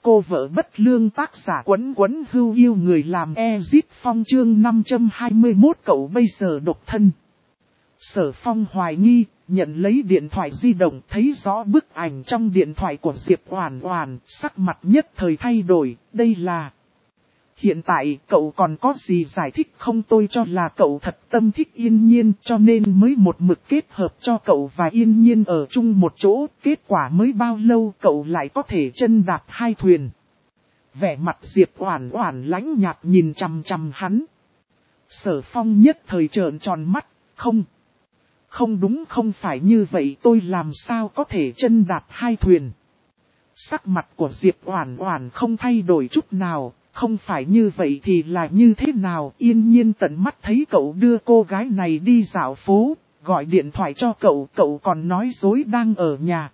Cô vợ bất lương tác giả Quấn Quấn Hưu Yêu Người Làm Ezit Phong chương 521 cậu bây giờ độc thân. Sở Phong hoài nghi, nhận lấy điện thoại di động thấy rõ bức ảnh trong điện thoại của Diệp Oản Oản, sắc mặt nhất thời thay đổi, đây là... Hiện tại cậu còn có gì giải thích không? Tôi cho là cậu thật tâm thích Yên Nhiên cho nên mới một mực kết hợp cho cậu và Yên Nhiên ở chung một chỗ. Kết quả mới bao lâu cậu lại có thể chân đạp hai thuyền. Vẻ mặt Diệp Oản Oản lãnh nhạt nhìn chằm chằm hắn. Sở Phong nhất thời trợn tròn mắt, không đúng, không phải như vậy, tôi làm sao có thể chân đạp hai thuyền. Sắc mặt của Diệp Oản Oản không thay đổi chút nào. Không phải như vậy thì là như thế nào? Yên Nhiên tận mắt thấy cậu đưa cô gái này đi dạo phố, gọi điện thoại cho cậu, cậu còn nói dối đang ở nhà.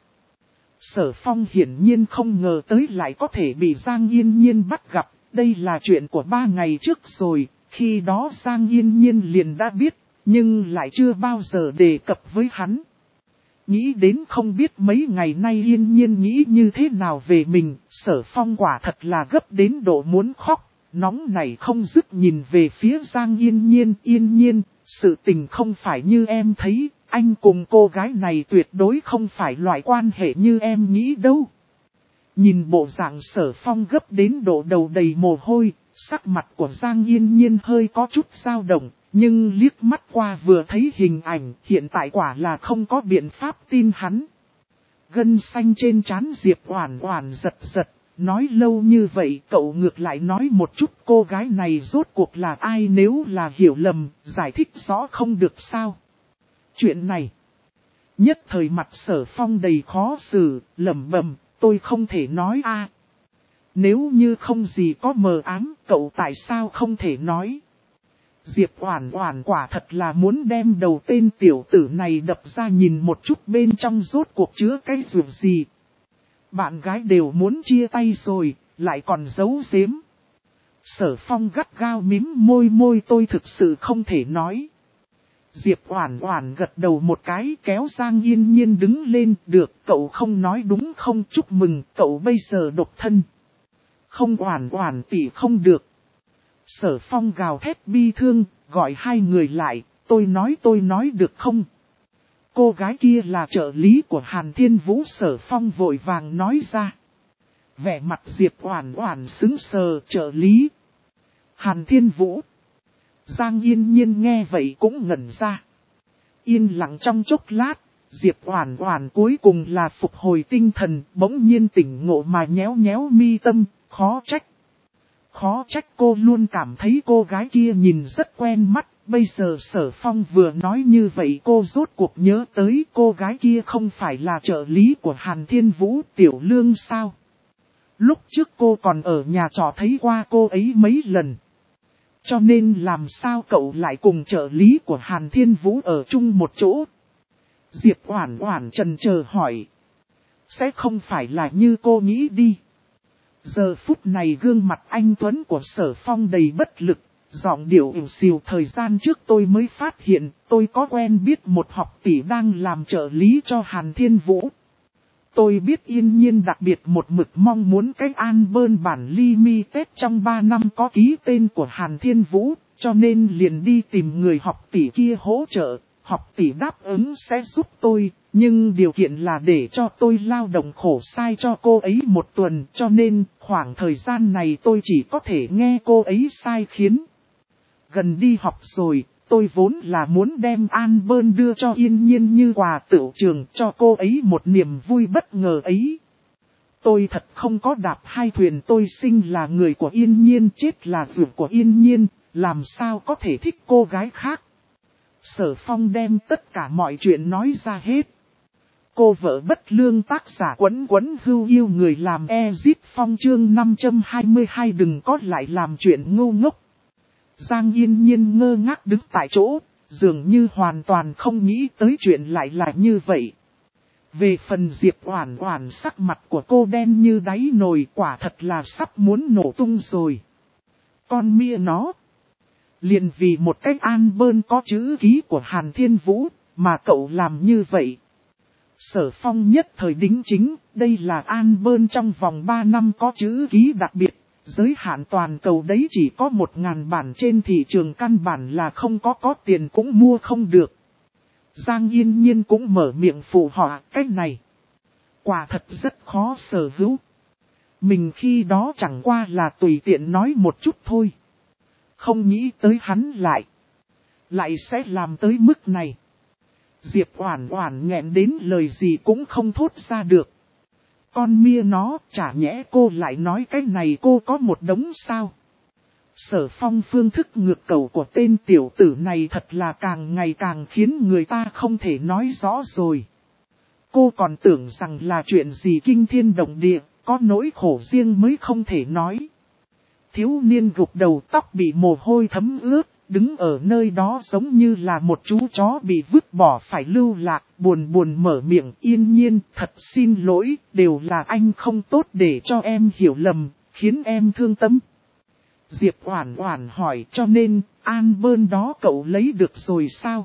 Sở Phong hiển nhiên không ngờ tới lại có thể bị Giang Yên Nhiên bắt gặp, đây là chuyện của 3 ngày trước rồi, khi đó Giang Yên Nhiên liền đã biết, nhưng lại chưa bao giờ đề cập với hắn. Nghĩ đến không biết mấy ngày nay Yên Nhiên nghĩ như thế nào về mình, Sở Phong quả thật là gấp đến độ muốn khóc, nóng này không dứt nhìn về phía Giang Yên Nhiên. Yên Nhiên, sự tình không phải như em thấy, anh cùng cô gái này tuyệt đối không phải loại quan hệ như em nghĩ đâu. Nhìn bộ dạng Sở Phong gấp đến độ đầu đầy mồ hôi, sắc mặt của Giang Yên Nhiên hơi có chút dao động. Nhưng liếc mắt qua vừa thấy hình ảnh, hiện tại quả là không có biện pháp tin hắn. Gân xanh trên trán Diệp Oản Oản giật giật, nói lâu như vậy cậu ngược lại nói một chút cô gái này rốt cuộc là ai, nếu là hiểu lầm, giải thích rõ không được sao. Chuyện này, nhất thời mặt Sở Phong đầy khó xử, lẩm bẩm, tôi không thể nói a. Nếu như không gì có mờ ám, cậu tại sao không thể nói? Diệp Oản Oản quả thật là muốn đem đầu tên tiểu tử này đập ra nhìn một chút bên trong rốt cuộc chứa cái rượu gì. Bạn gái đều muốn chia tay rồi, lại còn giấu giếm. Sở Phong gắt gao mím môi, tôi thực sự không thể nói. Diệp Oản Oản gật đầu một cái, kéo Giang Yên Nhiên đứng lên, được, cậu không nói đúng không? Chúc mừng, cậu bây giờ độc thân. Không, Oản Oản tỷ không được. Sở Phong gào thét bi thương, gọi hai người lại, tôi nói được không? Cô gái kia là trợ lý của Hàn Thiên Vũ. Sở Phong vội vàng nói ra. Vẻ mặt Diệp Oản Oản sững sờ, trợ lý Hàn Thiên Vũ. Giang Yên Nhiên nghe vậy cũng ngẩn ra. Yên lặng trong chốc lát, Diệp Oản Oản cuối cùng là phục hồi tinh thần, bỗng nhiên tỉnh ngộ mà nhéo nhéo mi tâm, khó trách cô luôn cảm thấy cô gái kia nhìn rất quen mắt, bây giờ Sở Phong vừa nói như vậy cô rốt cuộc nhớ tới cô gái kia không phải là trợ lý của Hàn Thiên Vũ, Tiểu Lương sao? Lúc trước cô còn ở nhà trọ thấy qua cô ấy mấy lần. Cho nên làm sao cậu lại cùng trợ lý của Hàn Thiên Vũ ở chung một chỗ? Diệp Oản Oản chần chờ hỏi. Sẽ không phải là như cô nghĩ đi. Giờ phút này gương mặt anh tuấn của Sở Phong đầy bất lực, giọng điệu ỉu xìu. Thời gian trước tôi mới phát hiện tôi có quen biết một học tỷ đang làm trợ lý cho Hàn Thiên Vũ. Tôi biết Yên Nhiên đặc biệt một mực mong muốn cái album bản limited trong 3 năm có ký tên của Hàn Thiên Vũ, cho nên liền đi tìm người học tỷ kia hỗ trợ. Học tỷ đáp ứng sẽ giúp tôi, nhưng điều kiện là để cho tôi lao động khổ sai cho cô ấy 1 tuần, cho nên khoảng thời gian này tôi chỉ có thể nghe cô ấy sai khiến. Gần đi học rồi, tôi vốn là muốn đem album đưa cho Yên Nhiên như quà tửu trường cho cô ấy một niềm vui bất ngờ ấy. Tôi thật không có đạp hai thuyền, tôi sinh là người của Yên Nhiên, chết là ruột của Yên Nhiên, làm sao có thể thích cô gái khác. Sở Phong đem tất cả mọi chuyện nói ra hết. Cô vợ bất lương tác giả Quấn Quấn Hưu Yêu Người Làm Ezit Phong chương 522 đừng có lại làm chuyện ngu ngốc. Giang Yên Nhiên ngơ ngác đứng tại chỗ, dường như hoàn toàn không nghĩ tới chuyện lại là như vậy. Về phần Diệp Oản Oản, sắc mặt của cô đen như đáy nồi, quả thật là sắp muốn nổ tung rồi. Con mia nó, liền vì một cái album có chữ ký của Hàn Thiên Vũ, mà cậu làm như vậy. Sở Phong nhất thời đính chính, đây là Albert trong vòng 3 năm có chữ ký đặc biệt, giới hạn toàn cầu đấy chỉ có 1.000 bản trên thị trường, căn bản là không có tiền cũng mua không được. Giang Yên Nhiên cũng mở miệng phụ họa, cách này quả thật rất khó sở hữu. Mình khi đó chẳng qua là tùy tiện nói một chút thôi. Không nghĩ tới hắn lại sẽ làm tới mức này. Diệp Oản Oản nghẹn đến lời gì cũng không thốt ra được. Con mia nó, chả nhẽ cô lại nói cái này cô có một đống sao? Sở Phong phương thức ngược cầu của tên tiểu tử này thật là càng ngày càng khiến người ta không thể nói rõ rồi. Cô còn tưởng rằng là chuyện gì kinh thiên động địa, có nỗi khổ riêng mới không thể nói. Thiếu niên gục đầu, tóc bị mồ hôi thấm ướt, đứng ở nơi đó giống như là một chú chó bị vứt bỏ phải lưu lạc, buồn buồn mở miệng. Yên Nhiên, thật xin lỗi, đều là anh không tốt để cho em hiểu lầm, khiến em thương tâm. Diệp Oản Oản hỏi, cho nên, Albert đó cậu lấy được rồi sao?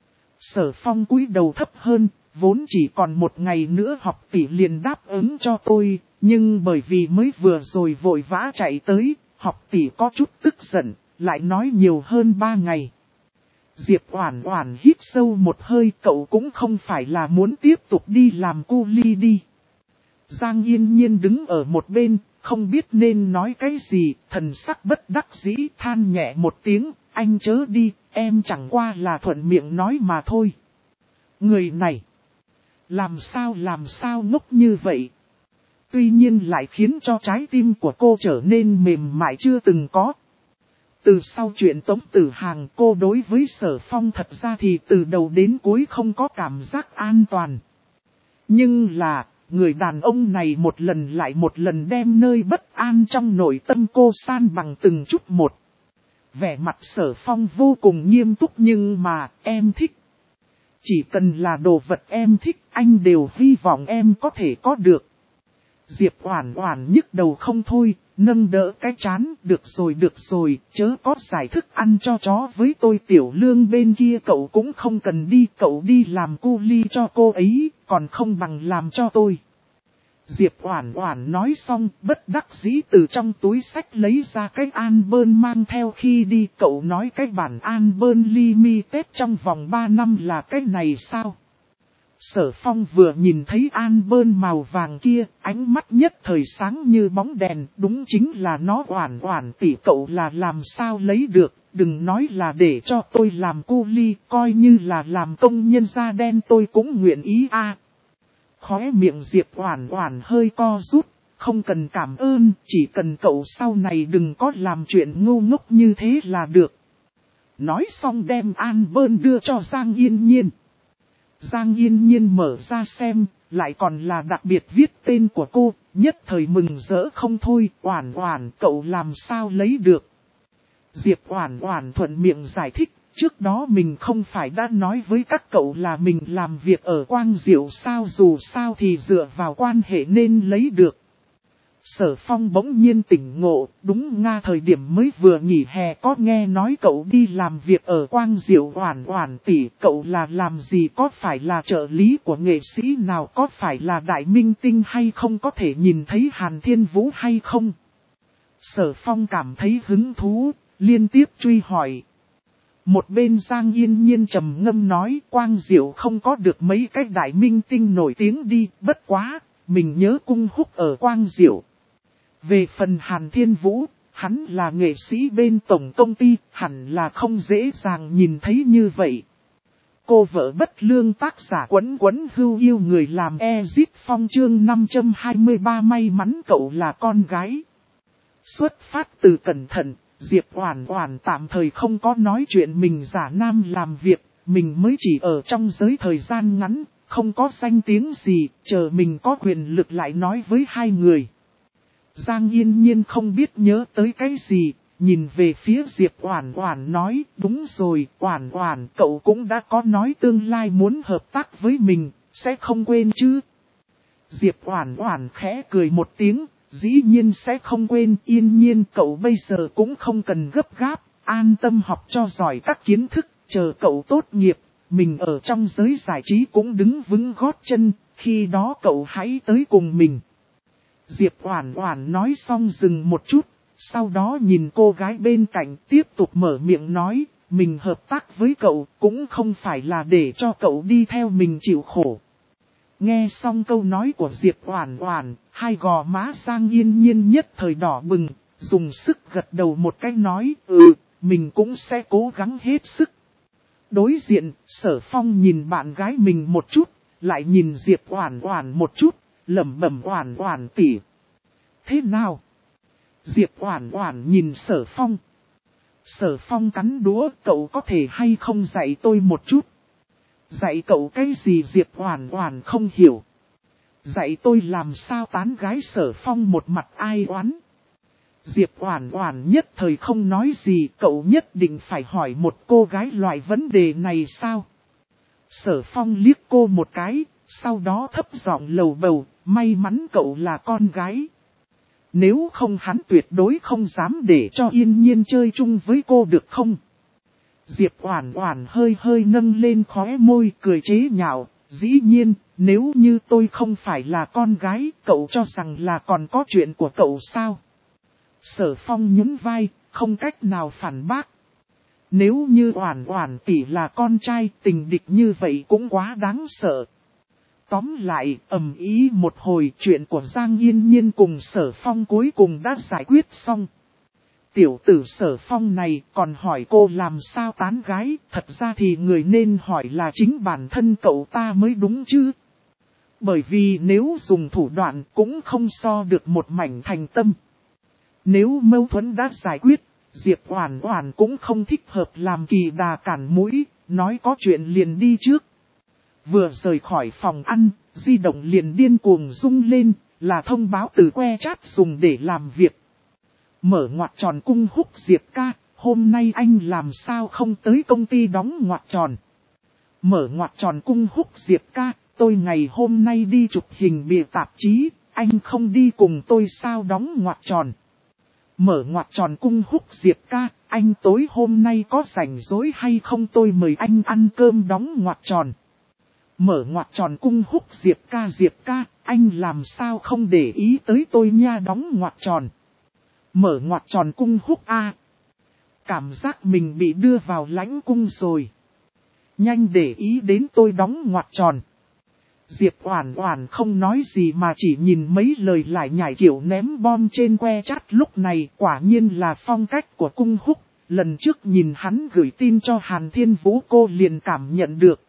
Sở Phong cúi đầu thấp hơn, vốn chỉ còn 1 ngày nữa học tỷ liền đáp ứng cho tôi, nhưng bởi vì mới vừa rồi vội vã chạy tới, học tỷ có chút tức giận, lại nói nhiều hơn 3 ngày. Diệp Oản Oản hít sâu một hơi, cậu cũng không phải là muốn tiếp tục đi làm cu li đi. Giang Yên Nhiên đứng ở một bên, không biết nên nói cái gì, thần sắc bất đắc dĩ than nhẹ một tiếng, anh chớ đi, em chẳng qua là thuận miệng nói mà thôi. Người này, làm sao ngốc như vậy? Tuy nhiên lại khiến cho trái tim của cô trở nên mềm mại chưa từng có. Từ sau chuyện Tống Tử Hàng, cô đối với Sở Phong thật ra thì từ đầu đến cuối không có cảm giác an toàn. Nhưng là, người đàn ông này một lần lại một lần đem nơi bất an trong nội tâm cô san bằng từng chút một. Vẻ mặt Sở Phong vô cùng nghiêm túc, nhưng mà, em thích. Chỉ cần là đồ vật em thích, anh đều hy vọng em có thể có được. Diệp Oản Oản nhức đầu không thôi, nâng đỡ cái trán, được rồi, chớ có giải thức ăn cho chó với tôi. Tiểu Lương bên kia cậu cũng không cần đi, cậu đi làm cu li cho cô ấy, còn không bằng làm cho tôi. Diệp Oản Oản nói xong, bất đắc dĩ từ trong túi xách lấy ra cái Albert mang theo khi đi. Cậu nói cái bản Albert Limited trong vòng 3 năm là cái này sao? Sở Phong vừa nhìn thấy Albert màu vàng kia, ánh mắt nhất thời sáng như bóng đèn, đúng chính là nó. Oản Oản tỷ, cậu là làm sao lấy được, đừng nói là để cho tôi làm cu li, coi như là làm công nhân da đen tôi cũng nguyện ý a. Khóe miệng Diệp Oản Oản hơi co rút, không cần cảm ơn, chỉ cần cậu sau này đừng có làm chuyện ngu ngốc như thế là được. Nói xong đem Albert đưa cho Giang Yên Nhiên. Giang Yên Nhiên mở ra xem, lại còn là đặc biệt viết tên của cô, nhất thời mừng rỡ không thôi. Oản Oản, cậu làm sao lấy được? Diệp Oản Oản thuận miệng giải thích, trước đó mình không phải đã nói với các cậu là mình làm việc ở Quang Diệu sao, dù sao thì dựa vào quan hệ nên lấy được. Sở Phong bỗng nhiên tỉnh ngộ, đúng nga, thời điểm mới vừa nghỉ hè có nghe nói cậu đi làm việc ở Quang Diệu. Oản Oản tỷ, cậu là làm gì, có phải là trợ lý của nghệ sĩ nào, có phải là đại minh tinh hay không, có thể nhìn thấy Hàn Thiên Vũ hay không? Sở Phong cảm thấy hứng thú, liên tiếp truy hỏi. Một bên Giang Yên Nhiên trầm ngâm nói, Quang Diệu không có được mấy cái đại minh tinh nổi tiếng đi, bất quá, mình nhớ Cung Húc ở Quang Diệu. Về phần Hàn Thiên Vũ, hắn là nghệ sĩ bên tổng công ty, hẳn là không dễ dàng nhìn thấy như vậy. Cô vợ bất lương tác giả Quấn Quấn Hưu yêu người làm Ezit Phong chương 523 may mắn cậu là con gái. Xuất phát từ cẩn thận, Diệp Oản Oản tạm thời không có nói chuyện mình giả nam làm việc, mình mới chỉ ở trong giới thời gian ngắn, không có danh tiếng gì, chờ mình có quyền lực lại nói với hai người. Giang Yên Nhiên không biết nhớ tới cái gì, nhìn về phía Diệp Oản Oản nói, đúng rồi, Oản Oản, cậu cũng đã có nói tương lai muốn hợp tác với mình, sẽ không quên chứ? Diệp Oản Oản khẽ cười một tiếng, dĩ nhiên sẽ không quên. Yên Nhiên, cậu bây giờ cũng không cần gấp gáp, an tâm học cho giỏi các kiến thức, chờ cậu tốt nghiệp, mình ở trong giới giải trí cũng đứng vững gót chân, Khi đó cậu hãy tới cùng mình. Diệp Oản Oản nói xong dừng một chút, sau đó nhìn cô gái bên cạnh tiếp tục mở miệng nói, mình hợp tác với cậu cũng không phải là để cho cậu đi theo mình chịu khổ. Nghe xong câu nói của Diệp Oản Oản, hai gò má Giang Yên Nhiên nhất thời đỏ bừng, dùng sức gật đầu một cái nói, mình cũng sẽ cố gắng hết sức. Đối diện, Sở Phong nhìn bạn gái mình một chút, lại nhìn Diệp Oản Oản một chút, lẩm bẩm Oản Oản tỷ. Thế nào? Diệp Oản Oản nhìn Sở Phong. Sở Phong cắn đũa, cậu có thể hay không dạy tôi một chút? Dạy cậu cái gì? Diệp Oản Oản không hiểu. Dạy tôi làm sao tán gái? Sở Phong một mặt ai oán. Diệp Oản Oản nhất thời không nói gì, cậu nhất định phải hỏi một cô gái loại vấn đề này sao? Sở Phong liếc cô một cái, sau đó thấp giọng lầu bầu, may mắn cậu là con gái. Nếu không hắn tuyệt đối không dám để cho Yên Nhiên chơi chung với cô được không? Diệp Oản Oản hơi hơi nâng lên khóe môi cười chế nhạo, dĩ nhiên, nếu như tôi không phải là con gái, cậu cho rằng là còn có chuyện của cậu sao? Sở Phong nhún vai, không cách nào phản bác. Nếu như Oản Oản tỷ là con trai, tình địch như vậy cũng quá đáng sợ. Tóm lại, ầm ĩ một hồi, chuyện của Giang Yên Nhiên cùng Sở Phong cuối cùng đã giải quyết xong. Tiểu tử Sở Phong này còn hỏi cô làm sao tán gái, thật ra thì người nên hỏi là chính bản thân cậu ta mới đúng chứ. Bởi vì nếu dùng thủ đoạn cũng không so được một mảnh thành tâm. Nếu mâu thuẫn đã giải quyết, Diệp Oản Oản cũng không thích hợp làm kỳ đà cản mũi, nói có chuyện liền đi trước. Vừa rời khỏi phòng ăn, di động liền điên cuồng rung lên, là thông báo từ que chat dùng để làm việc. Mở ngoặc tròn cung húc Diệp ca, hôm nay anh làm sao không tới công ty đóng ngoặc tròn. Mở ngoặc tròn cung húc Diệp ca, tôi ngày hôm nay đi chụp hình bìa tạp chí, anh không đi cùng tôi sao đóng ngoặc tròn. Mở ngoặc tròn cung húc Diệp ca, anh tối hôm nay có rảnh rỗi hay không tôi mời anh ăn cơm đóng ngoặc tròn. Mở ngoặc tròn cung húc Diệp ca, anh làm sao không để ý tới tôi nha đóng ngoặc tròn. Mở ngoặc tròn cung húc a. Cảm giác mình bị đưa vào lãnh cung rồi. Nhanh để ý đến tôi đóng ngoặc tròn. Diệp Oản Oản không nói gì mà chỉ nhìn mấy lời lại nhảy kiểu ném bom trên que chat lúc này quả nhiên là phong cách của cung húc. Lần trước nhìn hắn gửi tin cho Hàn Thiên Vũ cô liền cảm nhận được.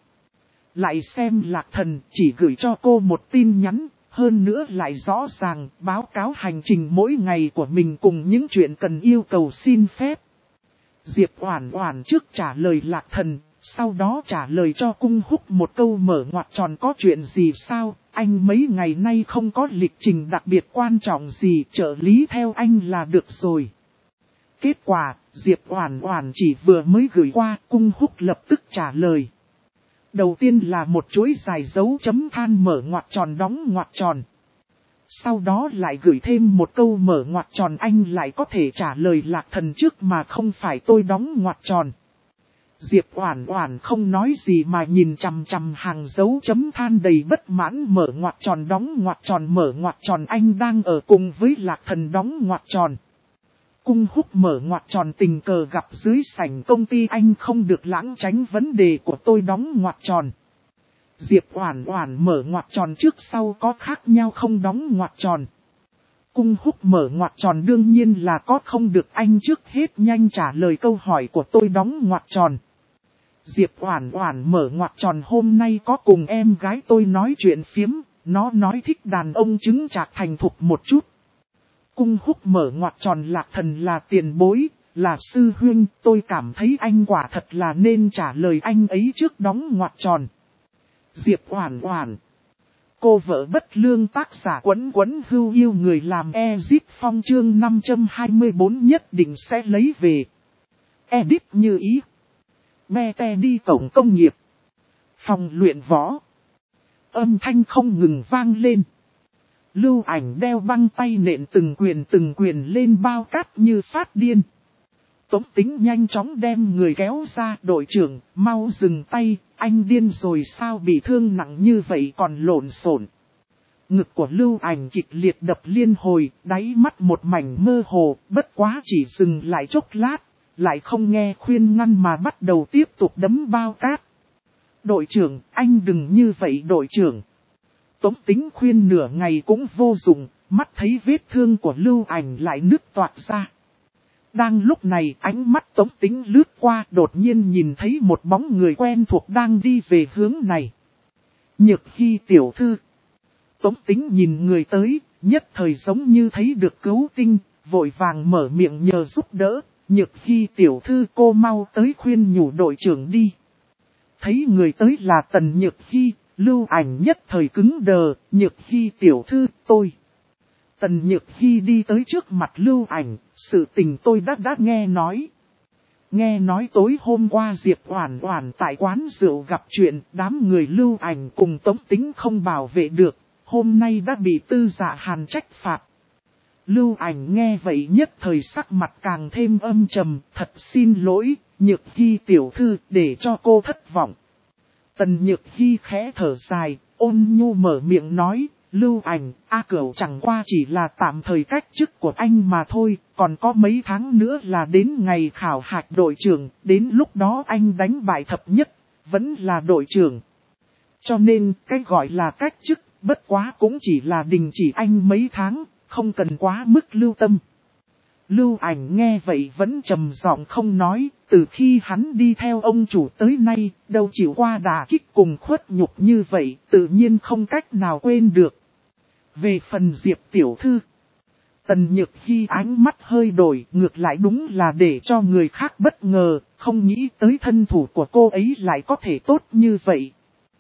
Lại xem Lạc Thần chỉ gửi cho cô một tin nhắn, hơn nữa lại rõ ràng báo cáo hành trình mỗi ngày của mình cùng những chuyện cần yêu cầu xin phép. Diệp Oản Oản trước trả lời Lạc Thần, sau đó trả lời cho cung húc một câu mở ngoặc tròn có chuyện gì sao, anh mấy ngày nay không có lịch trình đặc biệt quan trọng gì, trợ lý theo anh là được rồi. Kết quả, Diệp Oản Oản chỉ vừa mới gửi qua, cung húc lập tức trả lời. Đầu tiên là một chuỗi dài dấu chấm than mở ngoặc tròn đóng ngoặc tròn. Sau đó lại gửi thêm một câu mở ngoặc tròn anh lại có thể trả lời Lạc Thần trước mà không phải tôi đóng ngoặc tròn. Diệp Oản Oản không nói gì mà nhìn chằm chằm hàng dấu chấm than đầy bất mãn mở ngoặc tròn đóng ngoặc tròn mở ngoặc tròn anh đang ở cùng với Lạc Thần đóng ngoặc tròn. Cung húc mở ngoặc tròn tình cờ gặp dưới sảnh công ty anh không được lãng tránh vấn đề của tôi đóng ngoặc tròn. Diệp Oản Oản mở ngoặc tròn trước sau có khác nhau không đóng ngoặc tròn. Cung húc mở ngoặc tròn đương nhiên là có không được anh trước hết nhanh trả lời câu hỏi của tôi đóng ngoặc tròn. Diệp Oản Oản mở ngoặc tròn hôm nay có cùng em gái tôi nói chuyện phiếm, nó nói thích đàn ông chứng chạc thành thục một chút. Cung húc mở ngoặc tròn Lạc Thần là tiền bối, là sư huynh, tôi cảm thấy anh quả thật là nên trả lời anh ấy trước đóng ngoặc tròn. Diệp Oản Oản. Cô vợ bất lương tác giả Quấn Quấn Hưu yêu người làm Ezip Phong chương 524 nhất định sẽ lấy về. Edit như ý. Bete đi cổng công nghiệp. Phòng luyện võ. Âm thanh không ngừng vang lên. Lưu Ảnh đeo băng tay nện từng quyền lên bao cát như phát điên. Tống Tính nhanh chóng đem người kéo ra, đội trưởng, mau dừng tay, anh điên rồi sao bị thương nặng như vậy còn lộn xộn. Ngực của Lưu Ảnh kịch liệt đập liên hồi, đáy mắt một mảnh mơ hồ, bất quá chỉ dừng lại chốc lát, lại không nghe khuyên ngăn mà bắt đầu tiếp tục đấm bao cát. Đội trưởng, anh đừng như vậy đội trưởng. Tống Tính khuyên nửa ngày cũng vô dụng, mắt thấy vết thương của Lưu Ảnh lại nứt toạc ra. Đang lúc này ánh mắt Tống Tính lướt qua đột nhiên nhìn thấy một bóng người quen thuộc đang đi về hướng này. Nhược Hy tiểu thư. Tống Tính nhìn người tới, nhất thời giống như thấy được cứu tinh, vội vàng mở miệng nhờ giúp đỡ. Nhược Hy tiểu thư cô mau tới khuyên nhủ đội trưởng đi. Thấy người tới là Tần Nhược Hy, Lưu Ảnh nhất thời cứng đờ. Nhược Hy tiểu thư tôi. Tần Nhược Hy đi tới trước mặt Lưu Ảnh, sự tình tôi đã nghe nói. Nghe nói tối hôm qua Diệp Oản Oản tại quán rượu gặp chuyện, đám người Lưu Ảnh cùng Tống Tính không bảo vệ được, hôm nay đã bị Tư Dạ Hàn trách phạt. Lưu Ảnh nghe vậy nhất thời sắc mặt càng thêm âm trầm, thật xin lỗi, Nhược Hy tiểu thư để cho cô thất vọng. Tần Nhược Hy khẽ thở dài, ôn nhu mở miệng nói. Lưu Ảnh, A Cửu chẳng qua chỉ là tạm thời cách chức của anh mà thôi, còn có mấy tháng nữa là đến ngày khảo hạch đội trưởng, đến lúc đó anh đánh bại thập nhất, vẫn là đội trưởng. Cho nên, cái gọi là cách chức, bất quá cũng chỉ là đình chỉ anh mấy tháng, không cần quá mức lưu tâm. Lưu Ảnh nghe vậy vẫn trầm giọng không nói, từ khi hắn đi theo ông chủ tới nay, đâu chịu qua đả kích cùng khuất nhục như vậy, tự nhiên không cách nào quên được. Về phần Diệp tiểu thư, Tần Nhược Hy ánh mắt hơi đổi, ngược lại đúng là để cho người khác bất ngờ, không nghĩ tới thân thủ của cô ấy lại có thể tốt như vậy.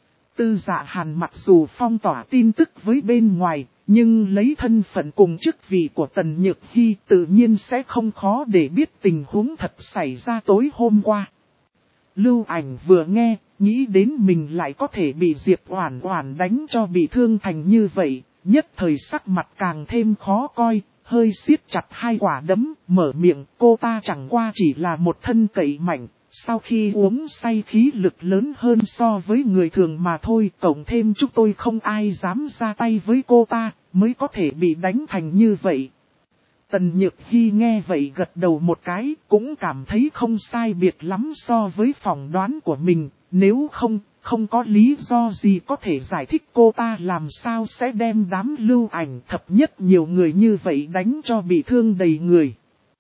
Tư Dạ Hàn mặc dù phong tỏa tin tức với bên ngoài, nhưng lấy thân phận cùng chức vị của Tần Nhược Hy tự nhiên sẽ không khó để biết tình huống thật xảy ra tối hôm qua. Lưu Ảnh vừa nghe, nghĩ đến mình lại có thể bị Diệp Oản Oản đánh cho bị thương thành như vậy, nhất thời sắc mặt càng thêm khó coi, hơi siết chặt hai quả đấm, mở miệng, cô ta chẳng qua chỉ là một thân cậy mạnh, sau khi uống say khí lực lớn hơn so với người thường mà thôi, cộng thêm chúng tôi không ai dám ra tay với cô ta, mới có thể bị đánh thành như vậy. Tần Nhược Hy nghe vậy gật đầu một cái, cũng cảm thấy không sai biệt lắm so với phỏng đoán của mình, nếu không có lý do gì có thể giải thích cô ta làm sao sẽ đem đám Lưu Ảnh thập nhất nhiều người như vậy đánh cho bị thương đầy người.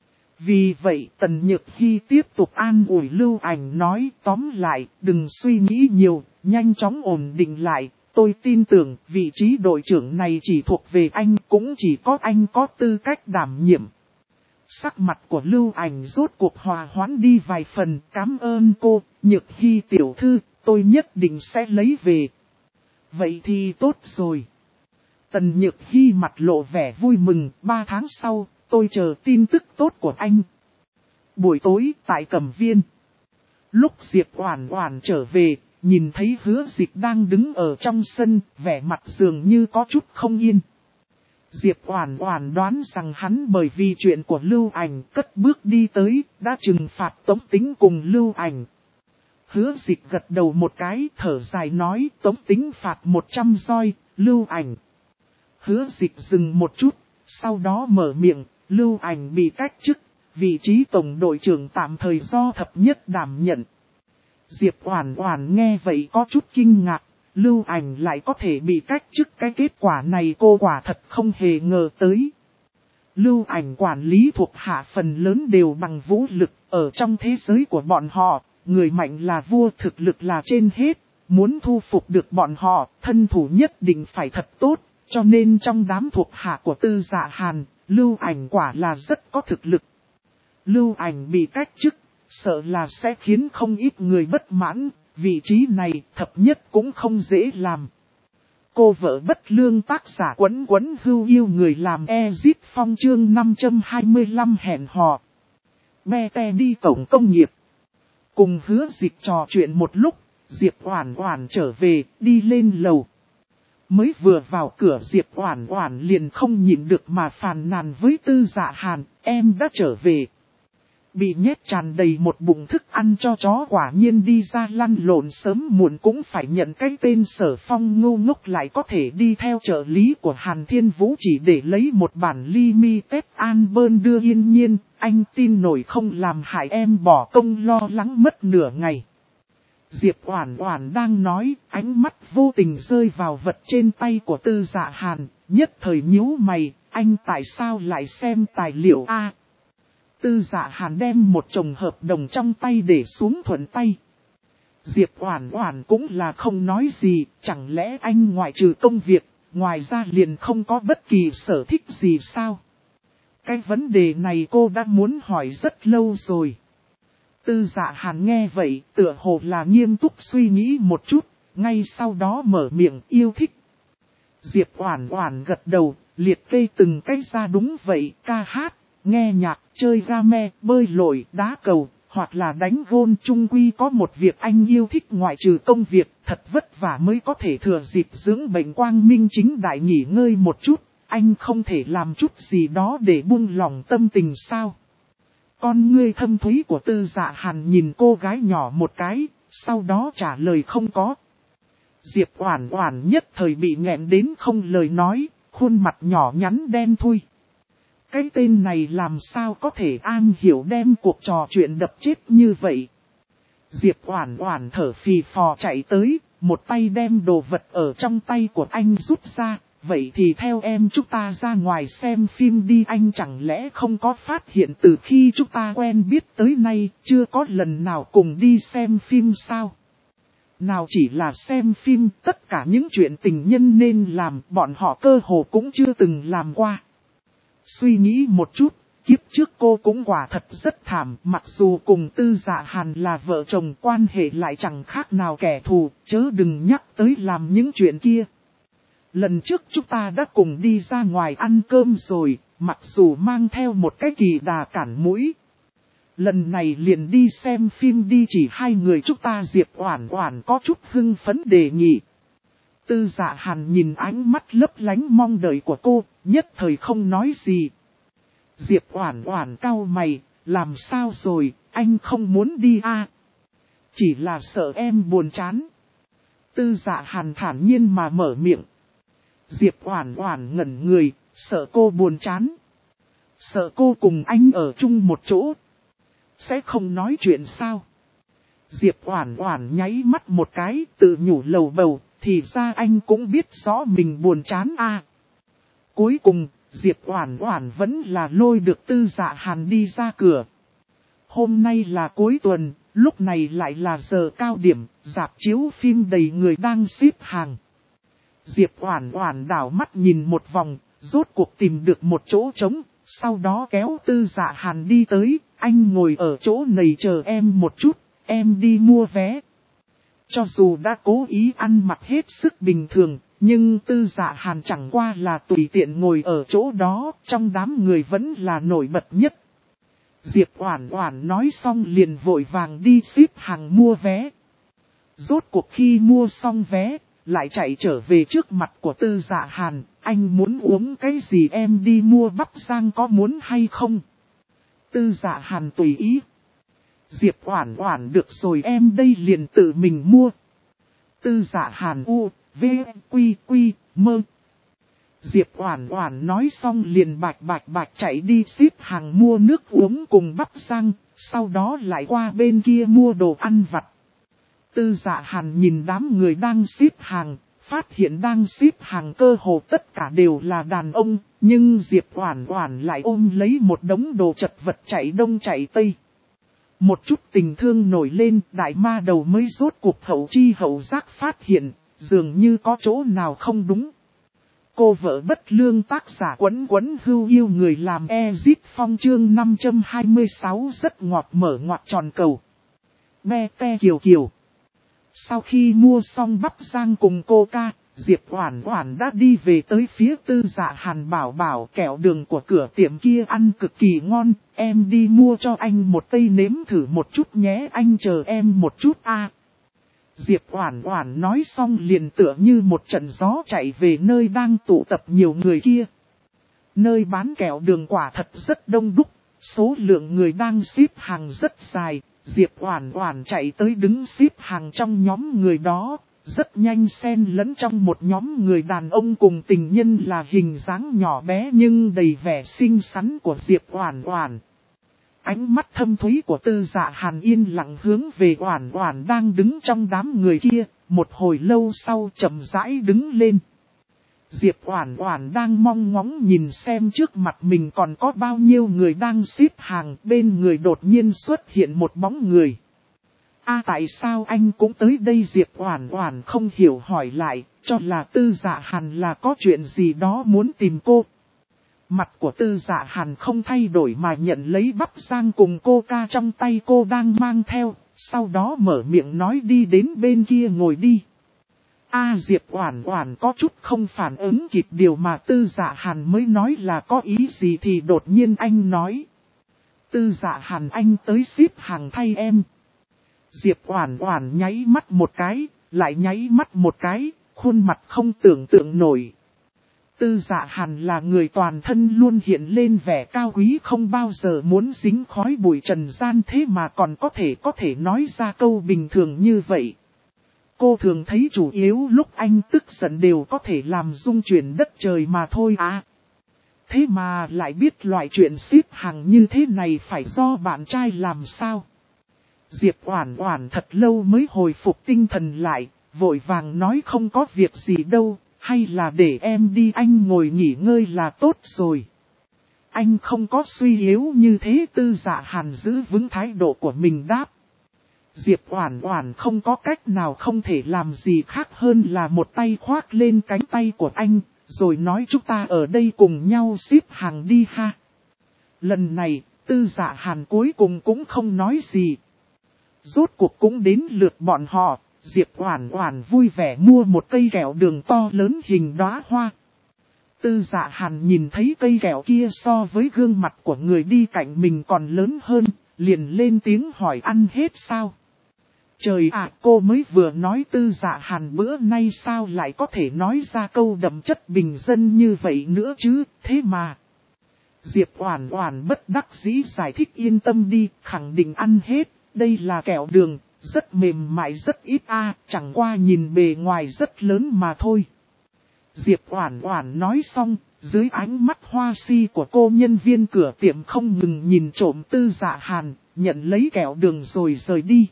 Vì vậy Tần Nhược Hy tiếp tục an ủi Lưu Ảnh nói tóm lại, đừng suy nghĩ nhiều, nhanh chóng ổn định lại. Tôi tin tưởng vị trí đội trưởng này chỉ thuộc về anh, cũng chỉ có anh có tư cách đảm nhiệm. Sắc mặt của Lưu Ảnh rốt cuộc hòa hoãn đi vài phần, cảm ơn cô, Nhược Hy tiểu thư, tôi nhất định sẽ lấy về. Vậy thì tốt rồi. Tần Nhược Hy mặt lộ vẻ vui mừng, 3 tháng sau, tôi chờ tin tức tốt của anh. Buổi tối tại Cẩm Viên. Lúc Diệp Oản Oản trở về, nhìn thấy Hứa Dịch đang đứng ở trong sân, vẻ mặt dường như có chút không yên. Diệp Oản Oản đoán rằng hắn bởi vì chuyện của Lưu Ảnh cất bước đi tới, đã trừng phạt Tống Tính cùng Lưu Ảnh. Hứa Dịch gật đầu một cái, thở dài nói Tống Tính phạt 100 roi, Lưu Ảnh. Hứa Dịch dừng một chút, sau đó mở miệng, Lưu Ảnh bị cách chức, vị trí tổng đội trưởng tạm thời do thập nhất đảm nhận. Diệp Oản Oản nghe vậy có chút kinh ngạc, Lưu Ảnh lại có thể bị cách chức, cái kết quả này cô quả thật không hề ngờ tới. Lưu Ảnh quản lý thuộc hạ phần lớn đều bằng vũ lực, ở trong thế giới của bọn họ, người mạnh là vua, thực lực là trên hết, muốn thu phục được bọn họ, thân thủ nhất định phải thật tốt, cho nên trong đám thuộc hạ của Tư Dạ Hàn, Lưu Ảnh quả là rất có thực lực. Lưu Ảnh bị cách chức, sợ là sẽ khiến không ít người bất mãn, vị trí này thập nhất cũng không dễ làm. Cô vợ bất lương tác giả Quấn Quấn Hưu yêu người làm Ezit Phong chương 525 hẹn hò. Me te đi cổng công nghiệp. Cùng Hứa Dịch trò chuyện một lúc, Diệp Oản Oản trở về, đi lên lầu. Mới vừa vào cửa Diệp Oản Oản liền không nhịn được mà phàn nàn với Tư Dạ Hàn, em đã trở về. Bị nhét tràn đầy một bụng thức ăn cho chó, quả nhiên đi ra lăn lộn sớm muộn cũng phải nhận cái tên Sở Phong ngu ngốc, lại có thể đi theo trợ lý của Hàn Thiên Vũ chỉ để lấy một bản limited album đưa Yên Nhiên. Anh tin nổi không làm hại em bỏ công lo lắng mất nửa ngày. Diệp Oản Oản đang nói, ánh mắt vô tình rơi vào vật trên tay của Tư Dạ Hàn, nhất thời nhíu mày, anh tại sao lại xem tài liệu a? Tư Dạ Hàn đem một chồng hợp đồng trong tay để xuống thuận tay. Diệp Oản Oản cũng là không nói gì, chẳng lẽ anh ngoại trừ công việc, ngoài ra liền không có bất kỳ sở thích gì sao? Cái vấn đề này cô đã muốn hỏi rất lâu rồi. Tư Dạ Hàn nghe vậy, tựa hồ là nghiêm túc suy nghĩ một chút, ngay sau đó mở miệng yêu thích. Diệp Oản Oản gật đầu, liệt kê từng cái ra đúng vậy, ca hát, nghe nhạc, chơi game, bơi lội, đá cầu, hoặc là đánh gôn, chung quy có một việc anh yêu thích ngoại trừ công việc, thật vất vả mới có thể thừa dịp dưỡng bệnh quang minh chính đại nghỉ ngơi một chút, anh không thể làm chút gì đó để buông lỏng tâm tình sao? Con ngươi thâm thúy của Tư Dạ Hàn nhìn cô gái nhỏ một cái, sau đó trả lời không có. Diệp Oản Oản nhất thời bị nghẹn đến không lời nói, khuôn mặt nhỏ nhắn đen thui. Cái tên này làm sao có thể am hiểu đem cuộc trò chuyện đập chết như vậy. Diệp Oản Oản thở phì phò chạy tới, một tay đem đồ vật ở trong tay của anh rút ra. Vậy thì theo em chúng ta ra ngoài xem phim đi, anh chẳng lẽ không có phát hiện từ khi chúng ta quen biết tới nay chưa có lần nào cùng đi xem phim sao? Nào chỉ là xem phim, tất cả những chuyện tình nhân nên làm bọn họ cơ hồ cũng chưa từng làm qua. Suy nghĩ một chút, kiếp trước cô cũng quả thật rất thảm, mặc dù cùng Tư Dạ Hàn là vợ chồng quan hệ lại chẳng khác nào kẻ thù, chớ đừng nhắc tới làm những chuyện kia. Lần trước chúng ta đã cùng đi ra ngoài ăn cơm rồi, mặc dù mang theo một cái kỳ đà cản mũi. Lần này liền đi xem phim đi, chỉ hai người chúng ta. Diệp Oản Oản có chút hưng phấn đề nghị. Tư Dạ Hàn nhìn ánh mắt lấp lánh mong đợi của cô, nhất thời không nói gì. Diệp Oản Oản cau mày, làm sao rồi, anh không muốn đi à? Chỉ là sợ em buồn chán. Tư Dạ Hàn thản nhiên mà mở miệng. Diệp Oản Oản ngẩn người, sợ cô buồn chán. Sợ cô cùng anh ở chung một chỗ. Sẽ không nói chuyện sao? Diệp Oản Oản nháy mắt một cái, tự nhủ lầu bầu, thì ra anh cũng biết rõ mình buồn chán à. Cuối cùng, Diệp Oản Oản vẫn là lôi được Tư Dạ Hàn đi ra cửa. Hôm nay là cuối tuần, lúc này lại là giờ cao điểm, rạp chiếu phim đầy người đang xếp hàng. Diệp Oản Oản đảo mắt nhìn một vòng, rốt cuộc tìm được một chỗ trống, sau đó kéo Tư Dạ Hàn đi tới, anh ngồi ở chỗ này chờ em một chút, em đi mua vé. Cho dù đã cố ý ăn mặc hết sức bình thường, nhưng Tư Dạ Hàn chẳng qua là tùy tiện ngồi ở chỗ đó, trong đám người vẫn là nổi bật nhất. Diệp Oản Oản nói xong liền vội vàng đi xếp hàng mua vé. Rốt cuộc khi mua xong vé, lại chạy trở về trước mặt của Tư Dạ Hàn, anh muốn uống cái gì em đi mua bắp rang có muốn hay không? Tư Dạ Hàn tùy ý. Diệp Oản Oản được rồi em đây liền tự mình mua. Tư Dạ Hàn V, Quy, Mơ. Diệp Oản Oản nói xong liền bạch chạy đi xếp hàng mua nước uống cùng bắp rang, sau đó lại qua bên kia mua đồ ăn vặt. Tư Dạ Hàn nhìn đám người đang xếp hàng, phát hiện đang xếp hàng cơ hồ tất cả đều là đàn ông, nhưng Diệp Oản Oản lại ôm lấy một đống đồ chật vật chạy đông chạy tây. Một chút tình thương nổi lên, đại ma đầu mới rốt cuộc hậu chi hậu giác phát hiện, dường như có chỗ nào không đúng. Cô vợ bất lương tác giả Quấn hưu yêu người làm Ezit Phong chương 526 rất ngọt mở ngoặc tròn cầu. Be te kiều. Sau khi mua xong bắp rang cùng coca, Diệp Oản Oản đã đi về tới phía Tư Dạ Hàn bảo kẹo đường của cửa tiệm kia ăn cực kỳ ngon, em đi mua cho anh một cây nếm thử một chút nhé, anh chờ em một chút a. Diệp Oản Oản nói xong liền tựa như một trận gió chạy về nơi đang tụ tập nhiều người kia. Nơi bán kẹo đường quả thật rất đông đúc. Số lượng người đang xếp hàng rất dài, Diệp Oản Oản chạy tới đứng xếp hàng trong nhóm người đó, rất nhanh xen lẫn trong một nhóm người đàn ông cùng tình nhân là hình dáng nhỏ bé nhưng đầy vẻ xinh xắn của Diệp Oản Oản. Ánh mắt thâm thúy của Tư Dạ Hàn yên lặng hướng về Oản Oản đang đứng trong đám người kia, một hồi lâu sau chậm rãi đứng lên. Diệp Oản Oản đang mong ngóng nhìn xem trước mặt mình còn có bao nhiêu người đang xếp hàng, bên người đột nhiên xuất hiện một bóng người. Tại sao anh cũng tới đây? Diệp Oản Oản không hiểu hỏi lại, cho là Tư Dạ Hàn là có chuyện gì đó muốn tìm cô. Mặt của Tư Dạ Hàn không thay đổi mà nhận lấy bắp rang cùng coca trong tay cô đang mang theo, sau đó mở miệng nói đi đến bên kia ngồi đi. Diệp Oản Oản có chút không phản ứng kịp điều mà Tư Dạ Hàn mới nói là có ý gì thì đột nhiên anh nói. Tư Dạ Hàn, anh tới xếp hàng thay em. Diệp Oản Oản nháy mắt một cái, lại nháy mắt một cái, khuôn mặt không tưởng tượng nổi. Tư Dạ Hàn là người toàn thân luôn hiện lên vẻ cao quý, không bao giờ muốn dính khói bụi trần gian, thế mà còn có thể nói ra câu bình thường như vậy. Cô thường thấy chủ yếu lúc anh tức giận đều có thể làm rung chuyển đất trời mà thôi Thế mà lại biết loại chuyện xếp hàng như thế này phải do bạn trai làm sao? Diệp Oản Oản thật lâu mới hồi phục tinh thần lại, vội vàng nói không có việc gì đâu, hay là để em đi, anh ngồi nghỉ ngơi là tốt rồi. Anh không có suy yếu như thế. Tư Dạ Hàn giữ vững thái độ của mình đáp. Diệp Oản Oản không có cách nào, không thể làm gì khác hơn là một tay khoác lên cánh tay của anh, rồi nói chúng ta ở đây cùng nhau xếp hàng đi ha. Lần này, Tư Dạ Hàn cuối cùng cũng không nói gì. Rốt cuộc cũng đến lượt bọn họ, Diệp Oản Oản vui vẻ mua một cây kẹo đường to lớn hình đóa hoa. Tư Dạ Hàn nhìn thấy cây kẹo kia so với gương mặt của người đi cạnh mình còn lớn hơn, liền lên tiếng hỏi ăn hết sao? Trời ạ, cô mới vừa nói Tư Dạ Hàn bữa nay sao lại có thể nói ra câu đậm chất bình dân như vậy nữa chứ, thế mà. Diệp Oản Oản bất đắc dĩ giải thích yên tâm đi, khẳng định ăn hết, đây là kẹo đường, rất mềm mại rất ít chẳng qua nhìn bề ngoài rất lớn mà thôi. Diệp Oản Oản nói xong, dưới ánh mắt hoa si của cô, nhân viên cửa tiệm không ngừng nhìn trộm Tư Dạ Hàn, nhận lấy kẹo đường rồi rời đi.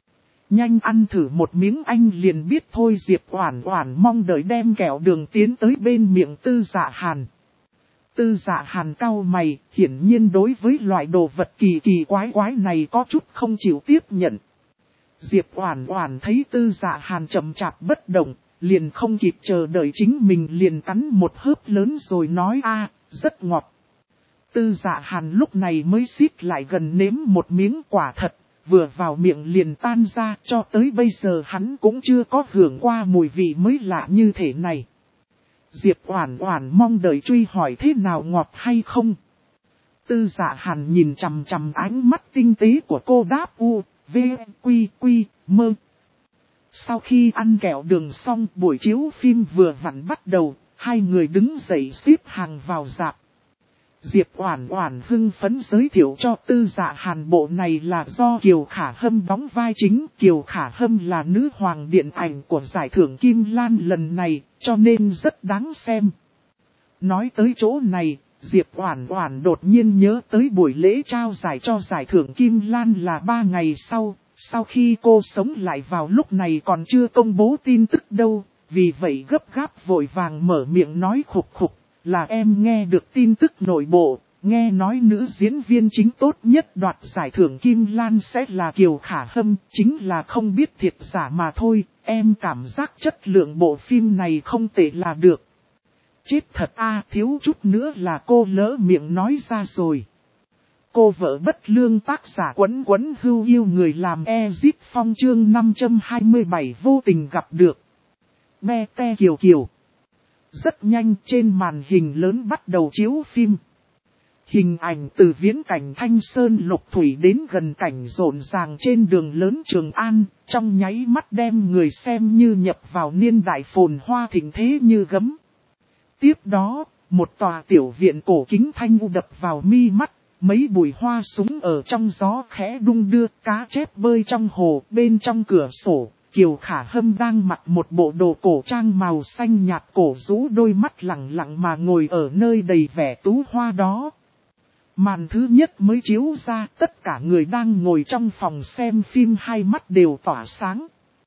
Nhanh ăn thử một miếng anh liền biết thôi. Diệp Oản Oản mong đợi đem kẹo đường tiến tới bên miệng Tư Dạ Hàn. Tư Dạ Hàn cau mày, hiển nhiên đối với loại đồ vật kỳ kỳ quái quái này có chút không chịu tiếp nhận. Diệp Oản Oản thấy Tư Dạ Hàn chậm chạp bất động, liền không kịp chờ đợi chính mình liền cắn một hớp lớn rồi nói rất ngọt. Tư Dạ Hàn lúc này mới xít lại gần nếm một miếng, quả thật, vừa vào miệng liền tan ra, cho tới bây giờ hắn cũng chưa có hưởng qua mùi vị mới lạ như thế này. Diệp Oản Oản mong đợi truy hỏi thế nào, ngọt hay không. Tư Dạ Hàn nhìn chằm chằm ánh mắt tinh tế của cô đáp mơ. Sau khi ăn kẹo đường xong, buổi chiếu phim vừa vặn bắt đầu, hai người đứng dậy xếp hàng vào rạp. Diệp Oản Oản hưng phấn giới thiệu cho Tư Dạ Hàn bộ này là do Kiều Khả Hâm đóng vai chính. Kiều Khả Hâm là nữ hoàng điện ảnh của giải thưởng Kim Lan lần này, cho nên rất đáng xem. Nói tới chỗ này, Diệp Oản Oản đột nhiên nhớ tới buổi lễ trao giải cho giải thưởng Kim Lan là 3 ngày sau khi cô sống lại vào lúc này còn chưa công bố tin tức đâu, vì vậy gấp gáp vội vàng mở miệng nói khục khục. Là em nghe được tin tức nội bộ, nghe nói nữ diễn viên chính tốt nhất đoạt giải thưởng Kim Lan sẽ là Kiều Khả Hâm, chính là không biết thiệt giả mà thôi, em cảm giác chất lượng bộ phim này không tệ là được. Chết thật thiếu chút nữa là cô lỡ miệng nói ra rồi. Cô vợ bất lương tác giả Quấn Quấn Hưu yêu người làm Ezip Phong chương 527 vô tình gặp được. Be te kiều kiều. Rất nhanh trên màn hình lớn bắt đầu chiếu phim. Hình ảnh từ viễn cảnh Thanh Sơn Lục Thủy đến gần cảnh rộn ràng trên đường lớn Trường An, trong nháy mắt đem người xem như nhập vào niên đại phồn hoa thịnh thế như gấm. Tiếp đó, một tòa tiểu viện cổ kính thanh u đập vào mi mắt, Mấy bụi hoa súng ở trong gió khẽ đung đưa, cá chép bơi trong hồ, bên trong cửa sổ. Kiều Khả Hâm đang mặc một bộ đồ cổ trang màu xanh nhạt, cổ rũ đôi mắt lẳng lặng mà ngồi ở nơi đầy vẻ tú hoa đó. Màn thứ nhất mới chiếu ra, tất cả người đang ngồi trong phòng xem phim hai mắt đều tỏa sáng.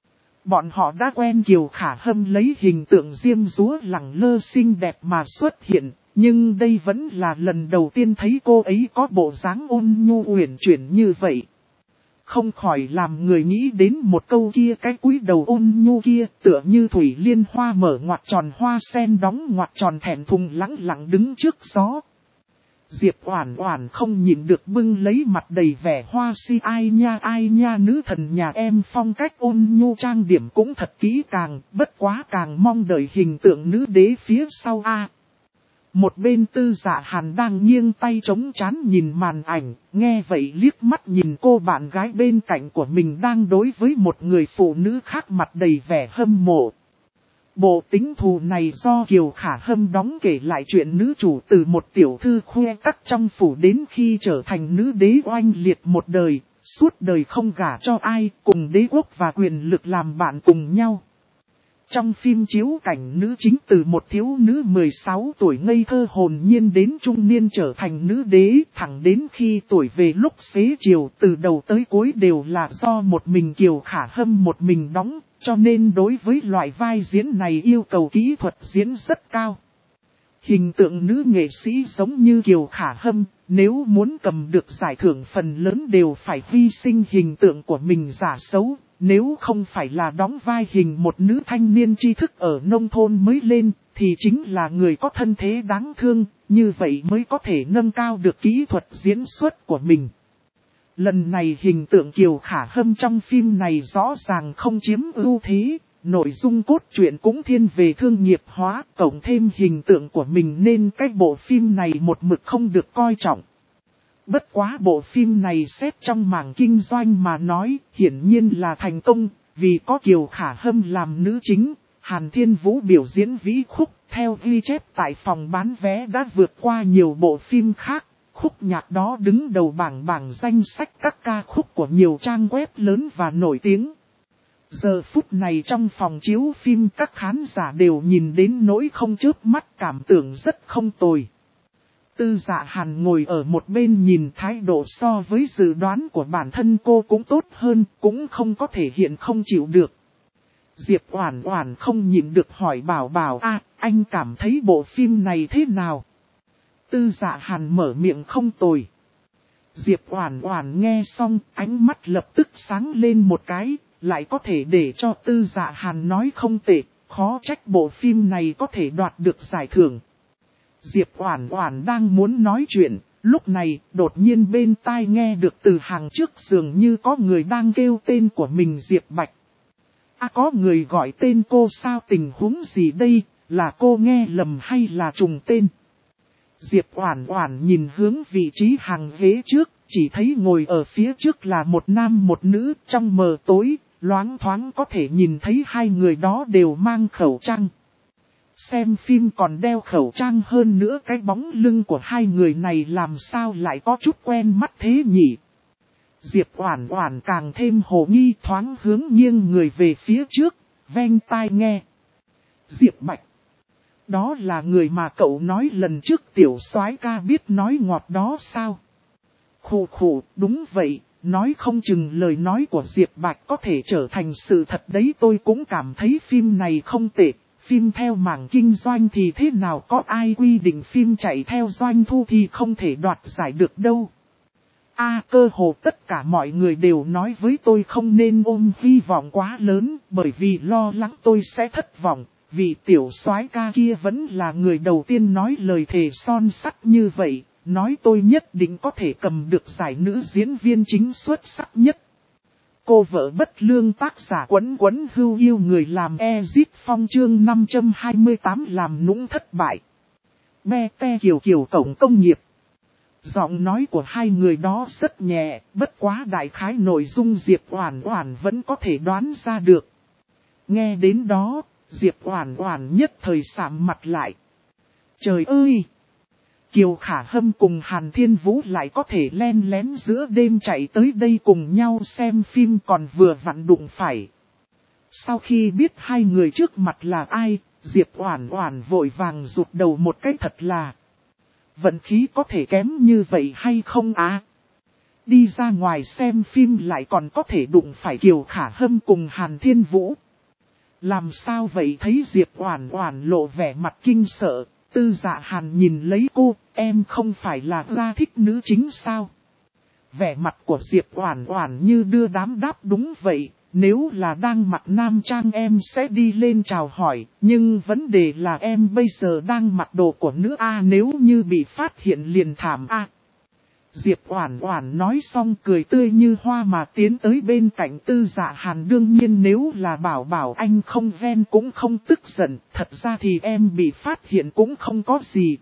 Bọn họ đã quen Kiều Khả Hâm lấy hình tượng diêm dúa lẳng lơ xinh đẹp mà xuất hiện, nhưng đây vẫn là lần đầu tiên thấy cô ấy có bộ dáng ôn nhu uyển chuyển như vậy. Không khỏi làm người nghĩ đến một câu kia, cái cúi đầu ôn nhu kia tựa như thủy liên hoa mở ngoặc tròn, hoa sen đóng ngoặc tròn, thẹn thùng lẳng lặng đứng trước gió. Diệp Oản Oản không nhịn được bưng lấy mặt đầy vẻ hoa si, ai nha, nữ thần nhà em phong cách ôn nhu trang điểm cũng thật kỹ càng, bất quá càng mong đợi hình tượng nữ đế phía sau a. Một bên Tư Dạ Hàn đang nghiêng tay chống trán nhìn màn ảnh, nghe vậy liếc mắt nhìn cô bạn gái bên cạnh của mình đang đối với một người phụ nữ khác mặt đầy vẻ hâm mộ. Bộ tính thù này do Kiều Khả Hâm đóng, kể lại chuyện nữ chủ từ một tiểu thư khoe các trong phủ đến khi trở thành nữ đế oanh liệt một đời, suốt đời không gả cho ai, cùng đế quốc và quyền lực làm bạn cùng nhau. Trong phim chiếu cảnh nữ chính từ một thiếu nữ 16 tuổi ngây thơ hồn nhiên đến trung niên trở thành nữ đế, thẳng đến khi tuổi về lúc xế chiều, từ đầu tới cuối đều là do một mình Kiều Khả Hâm một mình đóng, cho nên đối với loại vai diễn này yêu cầu kỹ thuật diễn rất cao. Hình tượng nữ nghệ sĩ giống như Kiều Khả Hâm, nếu muốn cầm được giải thưởng phần lớn đều phải hy sinh hình tượng của mình giả xấu. Nếu không phải là đóng vai hình một nữ thanh niên tri thức ở nông thôn mới lên, thì chính là người có thân thế đáng thương, như vậy mới có thể nâng cao được kỹ thuật diễn xuất của mình. Lần này hình tượng Kiều Khả Hâm trong phim này rõ ràng không chiếm ưu thế, nội dung cốt truyện cũng thiên về thương nghiệp hóa, cộng thêm hình tượng của mình nên cái bộ phim này một mực không được coi trọng. Bất quá bộ phim này xét trong mảng kinh doanh mà nói, hiển nhiên là thành công, vì có Kiều Khả Hâm làm nữ chính, Hàn Thiên Vũ biểu diễn vĩ khúc, theo ghi chép tại phòng bán vé đã vượt qua nhiều bộ phim khác, khúc nhạc đó đứng đầu bảng danh sách các ca khúc của nhiều trang web lớn và nổi tiếng. Giờ phút này trong phòng chiếu phim các khán giả đều nhìn đến nỗi không chớp mắt, cảm tưởng rất không tồi. Tư Dạ Hàn ngồi ở một bên nhìn, thái độ so với dự đoán của bản thân cô cũng tốt hơn, cũng không có thể hiện không chịu được. Diệp Oản Oản không nhịn được hỏi Bảo Bảo, anh cảm thấy bộ phim này thế nào? Tư Dạ Hàn mở miệng không tồi. Diệp Oản Oản nghe xong, ánh mắt lập tức sáng lên một cái, lại có thể để cho Tư Dạ Hàn nói không tệ, khó trách bộ phim này có thể đoạt được giải thưởng. Diệp Oản Oản đang muốn nói chuyện, lúc này đột nhiên bên tai nghe được từ hàng trước dường như có người đang kêu tên của mình, Diệp Bạch. Có người gọi tên cô sao, tình huống gì đây, là cô nghe lầm hay là trùng tên? Diệp Oản Oản nhìn hướng vị trí hàng ghế trước, chỉ thấy ngồi ở phía trước là một nam một nữ, trong mờ tối, loáng thoáng có thể nhìn thấy hai người đó đều mang khẩu trang. Xem phim còn đeo khẩu trang hơn nữa, cái bóng lưng của hai người này làm sao lại có chút quen mắt thế nhỉ? Diệp Oản Oản càng thêm hồ nghi, thoáng hướng nghiêng người về phía trước, vênh tai nghe. Diệp Bạch. Đó là người mà cậu nói lần trước tiểu soái ca biết nói ngọt đó sao? Khụ, đúng vậy, nói không chừng lời nói của Diệp Bạch có thể trở thành sự thật đấy. Tôi cũng cảm thấy phim này không tệ. Phim theo mảng kinh doanh thì thế nào có ai quy định phim chạy theo doanh thu thì không thể đoạt giải được đâu. Cơ hồ tất cả mọi người đều nói với tôi không nên ôm hy vọng quá lớn, bởi vì lo lắng tôi sẽ thất vọng, vì tiểu soái ca kia vẫn là người đầu tiên nói lời thề son sắt như vậy, nói tôi nhất định có thể cầm được giải nữ diễn viên chính xuất sắc nhất. Cô vợ bất lương tác giả Quấn Hưu yêu người làm Ezit Phong chương 528 làm nũng thất bại. Me te kiều cổng công nghiệp. Giọng nói của hai người đó rất nhẹ, bất quá đại khái nội dung Diệp Oản Oản vẫn có thể đoán ra được. Nghe đến đó, Diệp Oản Oản nhất thời sạm mặt lại. Trời ơi! Kiều Khả Hâm cùng Hàn Thiên Vũ lại có thể len lén giữa đêm chạy tới đây cùng nhau xem phim còn vừa vặn đụng phải. Sau khi biết hai người trước mặt là ai, Diệp Oản Oản vội vàng rụt đầu một cái thật là. Vận khí có thể kém như vậy hay không á? Đi ra ngoài xem phim lại còn có thể đụng phải Kiều Khả Hâm cùng Hàn Thiên Vũ. Làm sao vậy? Thấy Diệp Oản Oản lộ vẻ mặt kinh sợ, Tư Dạ Hàn nhìn lấy cô, em không phải là ra thích nữ chính sao? Vẻ mặt của Diệp Oản Oản như đưa đám đáp đúng vậy, nếu là đang mặc nam trang em sẽ đi lên chào hỏi, nhưng vấn đề là em bây giờ đang mặc đồ của nữ A, nếu như bị phát hiện liền thảm A. Diệp Oản Oản nói xong cười tươi như hoa mà tiến tới bên cạnh Tư Dạ Hàn. Đương nhiên nếu là bảo anh không ghen cũng không tức giận, thật ra thì em bị phát hiện cũng không có gì.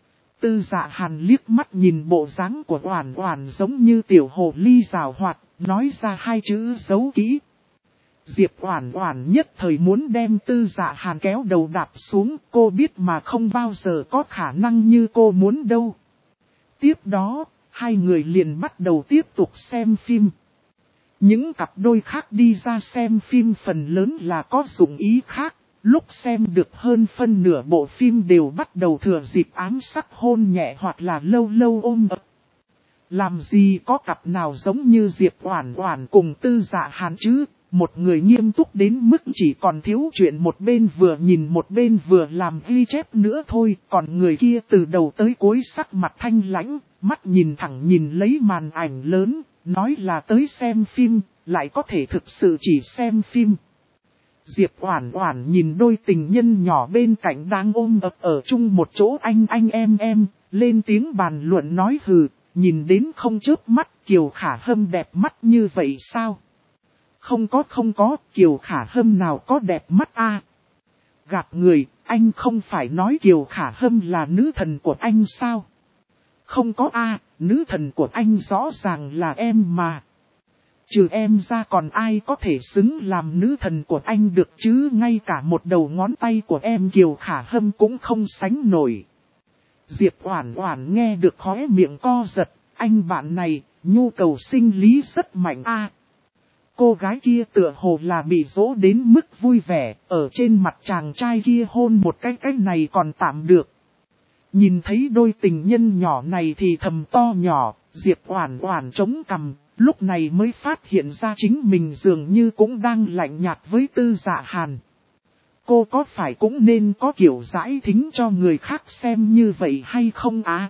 Tư Dạ Hàn liếc mắt nhìn bộ dáng của Oản Oản giống như tiểu hồ ly giảo hoạt, nói ra hai chữ giấu kỹ. Diệp Oản Oản nhất thời muốn đem Tư Dạ Hàn kéo đầu đạp xuống, cô biết mà không bao giờ có khả năng như cô muốn đâu. Tiếp đó, hai người liền bắt đầu tiếp tục xem phim. Những cặp đôi khác đi ra xem phim phần lớn là có dụng ý khác, lúc xem được hơn phân nửa bộ phim đều bắt đầu thừa dịp ám sắc hôn nhẹ hoặc là lâu lâu ôm ấp. Làm gì có cặp nào giống như Diệp Oản Oản cùng Tư Dạ Hàn chứ, một người nghiêm túc đến mức chỉ còn thiếu chuyện một bên vừa nhìn một bên vừa làm ghi chép nữa thôi, còn người kia từ đầu tới cuối sắc mặt thanh lãnh, mắt nhìn thẳng nhìn lấy màn ảnh lớn, nói là tới xem phim, lại có thể thực sự chỉ xem phim. Diệp Oản Oản nhìn đôi tình nhân nhỏ bên cạnh đang ôm ấp ở chung một chỗ anh em, lên tiếng bàn luận nói hừ, nhìn đến không chớp mắt. Kiều Khả Hâm đẹp mắt như vậy sao? Không có, Kiều Khả Hâm nào có đẹp mắt a? Gạt người, anh không phải nói Kiều Khả Hâm là nữ thần của anh sao? Không có a, nữ thần của anh rõ ràng là em mà. Trừ em ra còn ai có thể xứng làm nữ thần của anh được chứ, ngay cả một đầu ngón tay của em Kiều Khả Hâm cũng không sánh nổi. Diệp Oản Oản nghe được khóe miệng co giật, anh bạn này, nhu cầu sinh lý rất mạnh a. Cô gái kia tựa hồ là bị dỗ đến mức vui vẻ, ở trên mặt chàng trai kia hôn một cái này còn tạm được. Nhìn thấy đôi tình nhân nhỏ này thì thầm to nhỏ, Diệp Oản Oản chống cằm, lúc này mới phát hiện ra chính mình dường như cũng đang lạnh nhạt với Tư Dạ Hàn. Cô có phải cũng nên có kiểu giải thính cho người khác xem như vậy hay không á?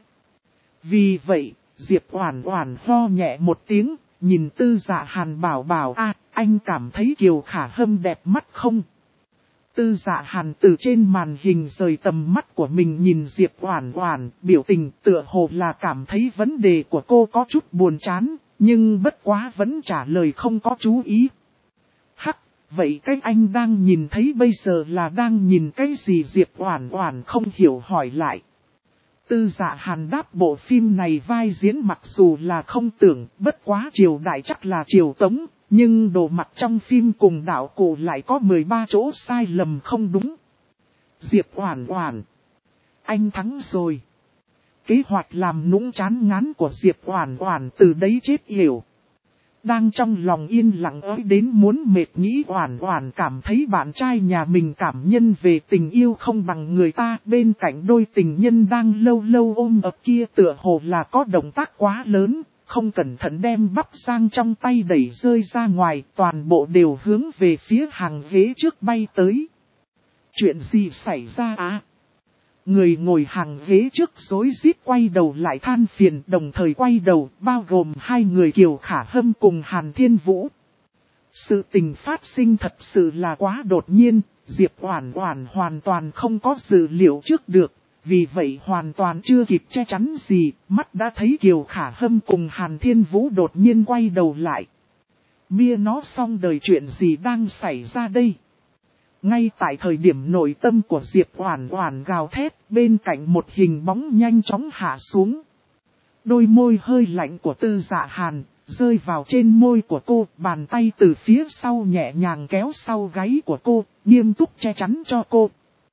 Vì vậy, Diệp Oản Oản ho nhẹ một tiếng, nhìn Tư Dạ Hàn bảo anh cảm thấy Kiều Khả Hâm đẹp mắt không? Tư Dạ Hàn từ trên màn hình rời tầm mắt của mình nhìn Diệp Oản Oản, biểu tình tựa hồ là cảm thấy vấn đề của cô có chút buồn chán, nhưng bất quá vẫn trả lời không có chú ý. Hắc, vậy cái anh đang nhìn thấy bây giờ là đang nhìn cái gì? Diệp Oản Oản không hiểu hỏi lại. Tư Dạ Hàn đáp bộ phim này vai diễn mặc dù là không tưởng, bất quá triều đại chắc là triều Tống, nhưng đồ mặt trong phim cùng đạo cụ lại có 13 chỗ sai lầm không đúng. Diệp Oản Oản, anh thắng rồi. Kế hoạch làm nũng chán ngán của Diệp Oản Oản từ đấy chết yểu. Đang trong lòng yên lặng ới đến muốn mệt nghĩ Oản Oản cảm thấy bạn trai nhà mình cảm nhân về tình yêu không bằng người ta. Bên cạnh đôi tình nhân đang lâu lâu ôm ấp kia tựa hồ là có động tác quá lớn, không cẩn thận đem bắp rang trong tay đẩy rơi ra ngoài, toàn bộ đều hướng về phía hàng ghế trước bay tới. Chuyện gì xảy ra á? Người ngồi hàng ghế trước rối rít quay đầu lại than phiền, đồng thời quay đầu, bao gồm hai người Kiều Khả Hâm cùng Hàn Thiên Vũ. Sự tình phát sinh thật sự là quá đột nhiên, Diệp Oản Oản hoàn toàn không có dự liệu trước được, vì vậy hoàn toàn chưa kịp che chắn gì, mắt đã thấy Kiều Khả Hâm cùng Hàn Thiên Vũ đột nhiên quay đầu lại. Mia nó xong đời, chuyện gì đang xảy ra đây? Ngay tại thời điểm nội tâm của Diệp Oản Oản gào thét, bên cạnh một hình bóng nhanh chóng hạ xuống. Đôi môi hơi lạnh của Tư Dạ Hàn rơi vào trên môi của cô, bàn tay từ phía sau nhẹ nhàng kéo sau gáy của cô, nghiêm túc che chắn cho cô.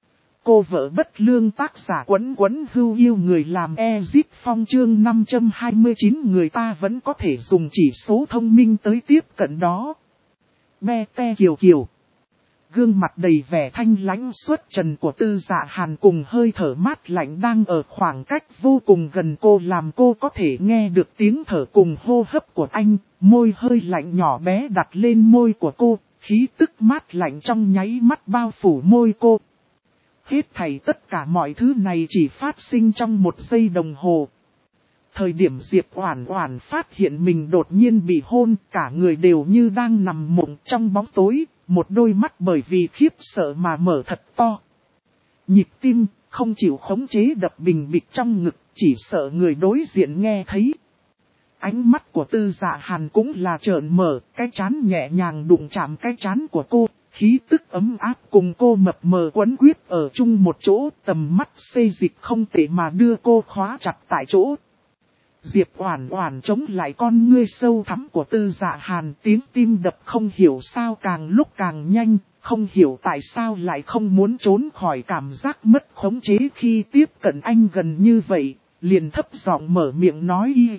Cô vợ bất lương tác giả Quấn Quấn Hưu yêu người làm Ezit Phong chương 529 người ta vẫn có thể dùng chỉ số thông minh tới tiếp cận đó. Me te kiều kiều. Gương mặt đầy vẻ thanh lãnh xuất trần của Tư Dạ Hàn cùng hơi thở mát lạnh đang ở khoảng cách vô cùng gần cô làm cô có thể nghe được tiếng thở cùng hô hấp của anh, môi hơi lạnh nhỏ bé đặt lên môi của cô, khí tức mát lạnh trong nháy mắt bao phủ môi cô. Hết thảy tất cả mọi thứ này chỉ phát sinh trong 1 giây đồng hồ. Thời điểm Diệp Oản Oản phát hiện mình đột nhiên bị hôn, cả người đều như đang nằm mộng trong bóng tối, một đôi mắt bởi vì khiếp sợ mà mở thật to. Nhịp tim không chịu khống chế đập bình bịch trong ngực, chỉ sợ người đối diện nghe thấy. Ánh mắt của Tư Dạ Hàn cũng là trợn mở, cái trán nhẹ nhàng đụng chạm cái trán của cô, khí tức ấm áp cùng cô mập mờ quấn quýt ở chung một chỗ, tầm mắt xê dịch không thể mà đưa cô khóa chặt tại chỗ. Diệp Oản Oản chống lại con ngươi sâu thẳm của Tư Dạ Hàn, tiếng tim đập không hiểu sao càng lúc càng nhanh, không hiểu tại sao lại không muốn trốn khỏi cảm giác mất khống chế khi tiếp cận anh gần như vậy, liền thấp giọng mở miệng nói y.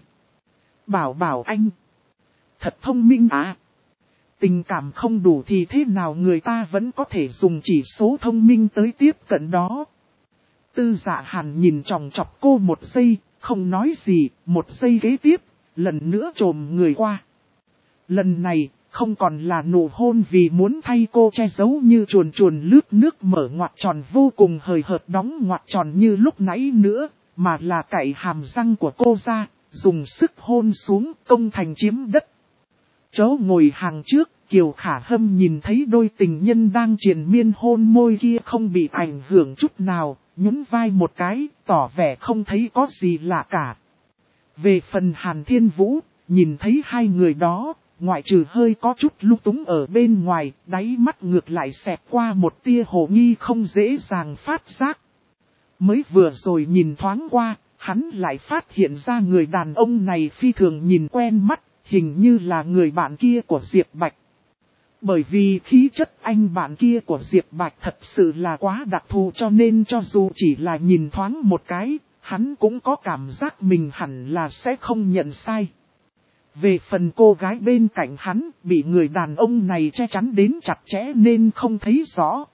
Bảo anh, thật thông minh à. Tình cảm không đủ thì thế nào người ta vẫn có thể dùng chỉ số thông minh tới tiếp cận đó. Tư Dạ Hàn nhìn chòng chọc cô 1 giây, không nói gì, 1 giây kế tiếp, lần nữa chồm người qua. Lần này, không còn là nụ hôn vì muốn thay cô che giấu như chuồn chuồn lướt nước mở ngoặc tròn vô cùng hời hợt đóng ngoặc tròn như lúc nãy nữa, mà là cạy hàm răng của cô ra, dùng sức hôn xuống công thành chiếm đất. Chỗ ngồi hàng trước, Kiều Khả Hâm nhìn thấy đôi tình nhân đang triền miên hôn môi kia không bị ảnh hưởng chút nào, nhún vai một cái, tỏ vẻ không thấy có gì lạ cả. Về phần Hàn Thiên Vũ, nhìn thấy hai người đó, ngoại trừ hơi có chút lung túng ở bên ngoài, đáy mắt ngược lại xẹt qua một tia hồ nghi không dễ dàng phát giác. Mới vừa rồi nhìn thoáng qua, hắn lại phát hiện ra người đàn ông này phi thường nhìn quen mắt, hình như là người bạn kia của Diệp Bạch. Bởi vì khí chất anh bạn kia của Diệp Bạch thật sự là quá đặc thù cho nên cho dù chỉ là nhìn thoáng một cái, hắn cũng có cảm giác mình hẳn là sẽ không nhận sai. Về phần cô gái bên cạnh hắn, bị người đàn ông này che chắn đến chặt chẽ nên không thấy rõ.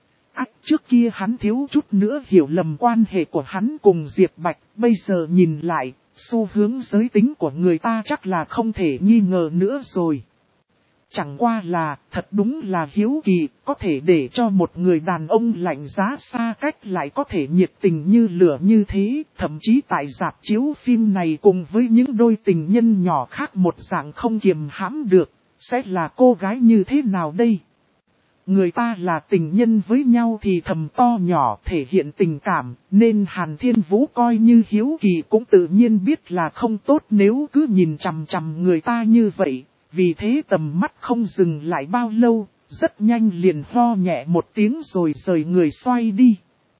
Trước kia hắn thiếu chút nữa hiểu lầm quan hệ của hắn cùng Diệp Bạch, bây giờ nhìn lại, xu hướng giới tính của người ta chắc là không thể nghi ngờ nữa rồi. Chẳng qua là, thật đúng là hiếu kỳ, có thể để cho một người đàn ông lạnh giá xa cách lại có thể nhiệt tình như lửa như thế, thậm chí tại rạp chiếu phim này cùng với những đôi tình nhân nhỏ khác một dạng không kiềm hãm được, sẽ là cô gái như thế nào đây? Người ta là tình nhân với nhau thì thầm to nhỏ thể hiện tình cảm, nên Hàn Thiên Vũ coi như hiếu kỳ cũng tự nhiên biết là không tốt nếu cứ nhìn chằm chằm người ta như vậy. Vì thế tầm mắt không dừng lại bao lâu, rất nhanh liền ho nhẹ một tiếng rồi rời người xoay đi.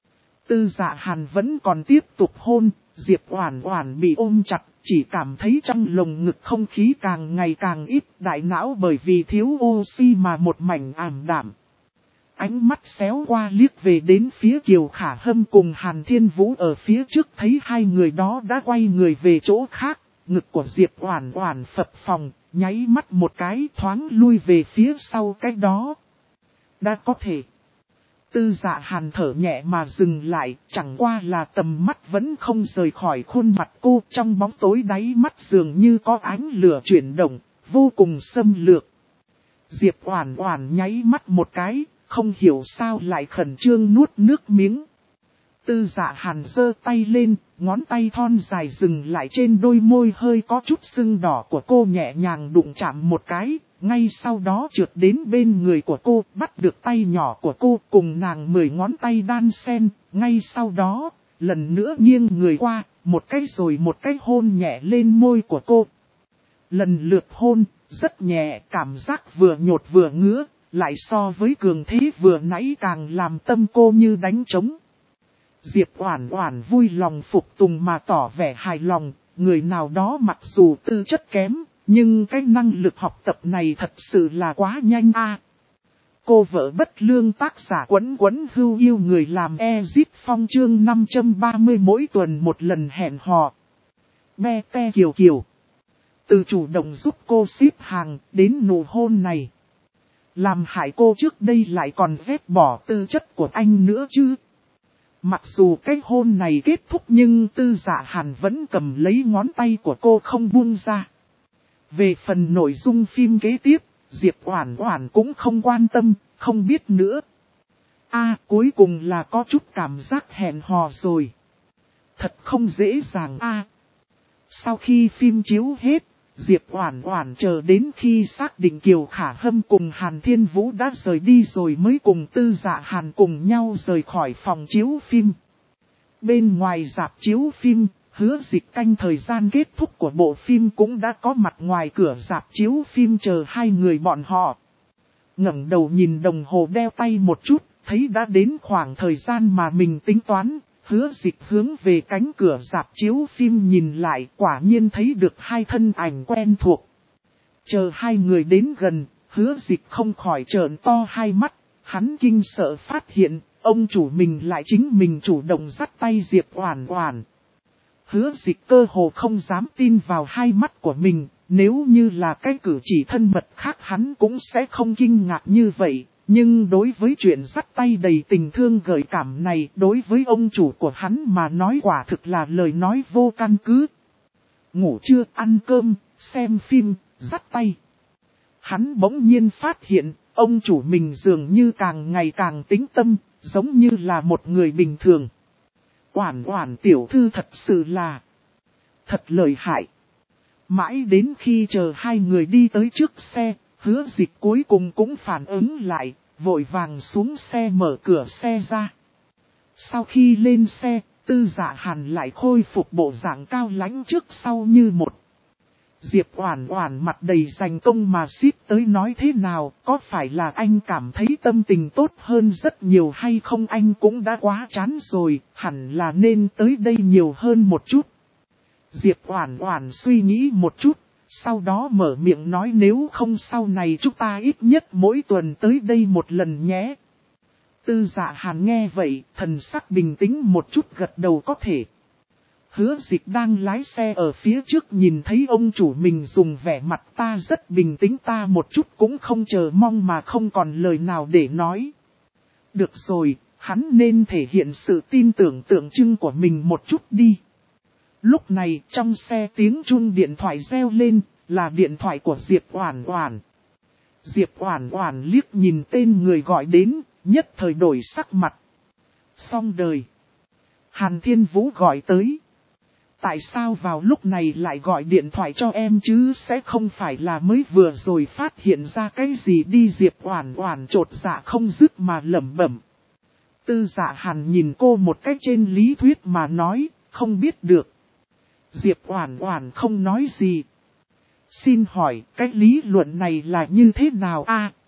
Tư Dạ Hàn vẫn còn tiếp tục hôn, Diệp Oản Oản bị ôm chặt, chỉ cảm thấy trong lồng ngực không khí càng ngày càng ít, đại não bởi vì thiếu oxy mà một mảnh ảm đạm. Ánh mắt xéo qua liếc về đến phía Kiều Khả Hâm cùng Hàn Thiên Vũ ở phía trước thấy hai người đó đã quay người về chỗ khác, ngực của Diệp Oản Oản phập phồng, nháy mắt một cái thoáng lui về phía sau cái đó. Đã có thể. Tư Dạ Hàn thở nhẹ mà dừng lại, chẳng qua là tầm mắt vẫn không rời khỏi khuôn mặt cô, trong bóng tối đáy mắt dường như có ánh lửa chuyển động, vô cùng xâm lược. Diệp Oản Oản nháy mắt một cái, không hiểu sao lại khẩn trương nuốt nước miếng. Tư Dạ Hàn giơ tay lên, ngón tay thon dài dừng lại trên đôi môi hơi có chút sưng đỏ của cô nhẹ nhàng đụng chạm một cái, ngay sau đó trượt đến bên người của cô, bắt được tay nhỏ của cô cùng nàng 10 ngón tay đan xen, ngay sau đó, lần nữa nghiêng người qua, một cái rồi một cái hôn nhẹ lên môi của cô. Lần lượt hôn, rất nhẹ, cảm giác vừa nhột vừa ngứa, lại so với cường thế vừa nãy càng làm tâm cô như đánh trống. Diệp Oản Oản vui lòng phục tùng mà tỏ vẻ hài lòng, người nào đó mặc dù tư chất kém, nhưng cái năng lực học tập này thật sự là quá nhanh a. cô vợ bất lương tác giả Quấn Quấn Hưu yêu người làm Ezip Phong chương 530 mỗi tuần một lần hẹn hò. Me te kiều kiều. Từ chủ động giúp cô ship hàng đến nụ hôn này. Làm hại cô trước đây lại còn ghét bỏ tư chất của anh nữa chứ. Mặc dù cái hôn này kết thúc nhưng Tư Dạ Hàn vẫn cầm lấy ngón tay của cô không buông ra. Về phần nội dung phim kế tiếp, Diệp Oản Oản cũng không quan tâm, không biết nữa. Cuối cùng là có chút cảm giác hẹn hò rồi. Thật không dễ dàng Sau khi phim chiếu hết, Diệp Oản Oản chờ đến khi xác định Kiều Khả Hâm cùng Hàn Thiên Vũ đã rời đi rồi mới cùng Tư Dạ Hàn cùng nhau rời khỏi phòng chiếu phim. Bên ngoài rạp chiếu phim, Hứa Dịch canh thời gian kết thúc của bộ phim cũng đã có mặt ngoài cửa rạp chiếu phim chờ hai người bọn họ. Ngẩng đầu nhìn đồng hồ đeo tay một chút, thấy đã đến khoảng thời gian mà mình tính toán. Hứa Dịch hướng về cánh cửa rạp chiếu phim nhìn lại, quả nhiên thấy được hai thân ảnh quen thuộc. Chờ hai người đến gần, Hứa Dịch không khỏi trợn to hai mắt, hắn kinh sợ phát hiện, ông chủ mình lại chính mình chủ động dắt tay Diệp Oản Oản. Hứa Dịch cơ hồ không dám tin vào hai mắt của mình, nếu như là cái cử chỉ thân mật khác hắn cũng sẽ không kinh ngạc như vậy. Nhưng đối với chuyện dắt tay đầy tình thương gợi cảm này, đối với ông chủ của hắn mà nói quả thực là lời nói vô căn cứ. Ngủ trưa, ăn cơm, xem phim, dắt tay. Hắn bỗng nhiên phát hiện, ông chủ mình dường như càng ngày càng tĩnh tâm, giống như là một người bình thường. Oản Oản tiểu thư thật sự là thật lợi hại. Mãi đến khi chờ hai người đi tới trước xe, Hứa Dịch cuối cùng cũng phản ứng lại, vội vàng xuống xe mở cửa xe ra. Sau khi lên xe, Tư Dạ Hàn lại khôi phục bộ dạng cao lãnh trước sau như một. Diệp Oản Oản mặt đầy dành công mà xít tới nói thế nào, có phải là anh cảm thấy tâm tình tốt hơn rất nhiều hay không, anh cũng đã quá chán rồi, hẳn là nên tới đây nhiều hơn một chút. Diệp Oản Oản suy nghĩ một chút, sau đó mở miệng nói nếu không sau này chúng ta ít nhất mỗi tuần tới đây một lần nhé. Tư Dạ Hàn nghe vậy, thần sắc bình tĩnh một chút gật đầu có thể. Hứa Dịch đang lái xe ở phía trước nhìn thấy ông chủ mình dùng vẻ mặt ta rất bình tĩnh ta một chút cũng không chờ mong mà không còn lời nào để nói. Được rồi, hắn nên thể hiện sự tin tưởng tượng trưng của mình một chút đi. Lúc này trong xe tiếng chuông điện thoại reo lên, là điện thoại của Diệp Oản Oản. Diệp Oản Oản liếc nhìn tên người gọi đến, nhất thời đổi sắc mặt. Xong đời. Hàn Thiên Vũ gọi tới. Tại sao vào lúc này lại gọi điện thoại cho em chứ sẽ không phải là mới vừa rồi phát hiện ra cái gì đi Diệp Oản Oản chột dạ không dứt mà lẩm bẩm. Tư Dạ Hàn nhìn cô một cách trên lý thuyết mà nói, không biết được. Diệp Oản Oản không nói gì. Xin hỏi, cái lý luận này là như thế nào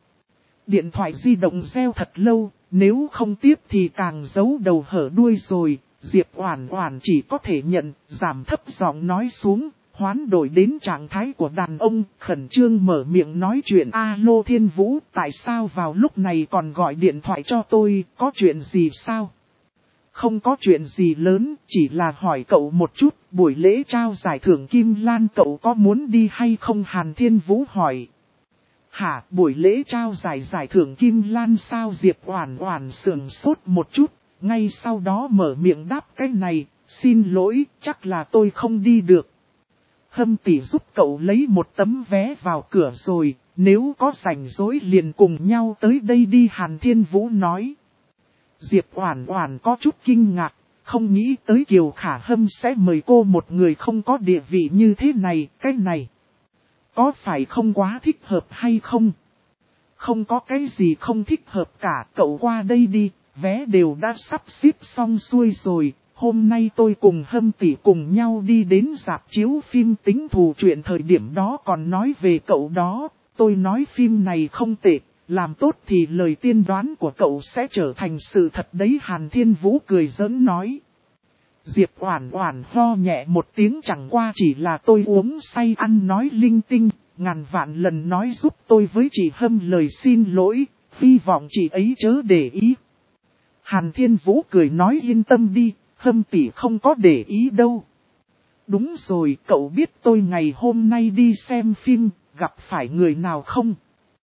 Điện thoại di động reo thật lâu, nếu không tiếp thì càng giấu đầu hở đuôi rồi. Diệp Oản Oản chỉ có thể nhận, giảm thấp giọng nói xuống, hoán đổi đến trạng thái của đàn ông, khẩn trương mở miệng nói chuyện. Alo Thiên Vũ, tại sao vào lúc này còn gọi điện thoại cho tôi, có chuyện gì sao? Không có chuyện gì lớn, chỉ là hỏi cậu một chút, buổi lễ trao giải thưởng Kim Lan cậu có muốn đi hay không? Hàn Thiên Vũ hỏi. Hả, buổi lễ trao giải thưởng Kim Lan sao? Diệp Oản Oản sững sốt một chút, ngay sau đó mở miệng đáp cái này, xin lỗi, chắc là tôi không đi được. Hâm tỷ giúp cậu lấy một tấm vé vào cửa rồi, nếu có rảnh rỗi liền cùng nhau tới đây đi. Hàn Thiên Vũ nói. Diệp Oản Oản có chút kinh ngạc, không nghĩ tới Kiều Khả Hâm sẽ mời cô một người không có địa vị như thế này, cái này. Có phải không quá thích hợp hay không? Không có cái gì không thích hợp cả, cậu qua đây đi, vé đều đã sắp xếp xong xuôi rồi. Hôm nay tôi cùng Hâm tỷ cùng nhau đi đến rạp chiếu phim tính thù chuyện thời điểm đó còn nói về cậu đó, tôi nói phim này không tệ. Làm tốt thì lời tiên đoán của cậu sẽ trở thành sự thật đấy. Hàn Thiên Vũ cười giỡn nói. Diệp Oản Oản ho nhẹ một tiếng, chẳng qua chỉ là tôi uống say ăn nói linh tinh, ngàn vạn lần nói giúp tôi với chị Hâm lời xin lỗi, Hy vọng chị ấy chớ để ý. Hàn Thiên Vũ cười nói yên tâm đi, Hâm tỷ không có để ý đâu. Đúng rồi, cậu biết tôi ngày hôm nay đi xem phim, gặp phải người nào không?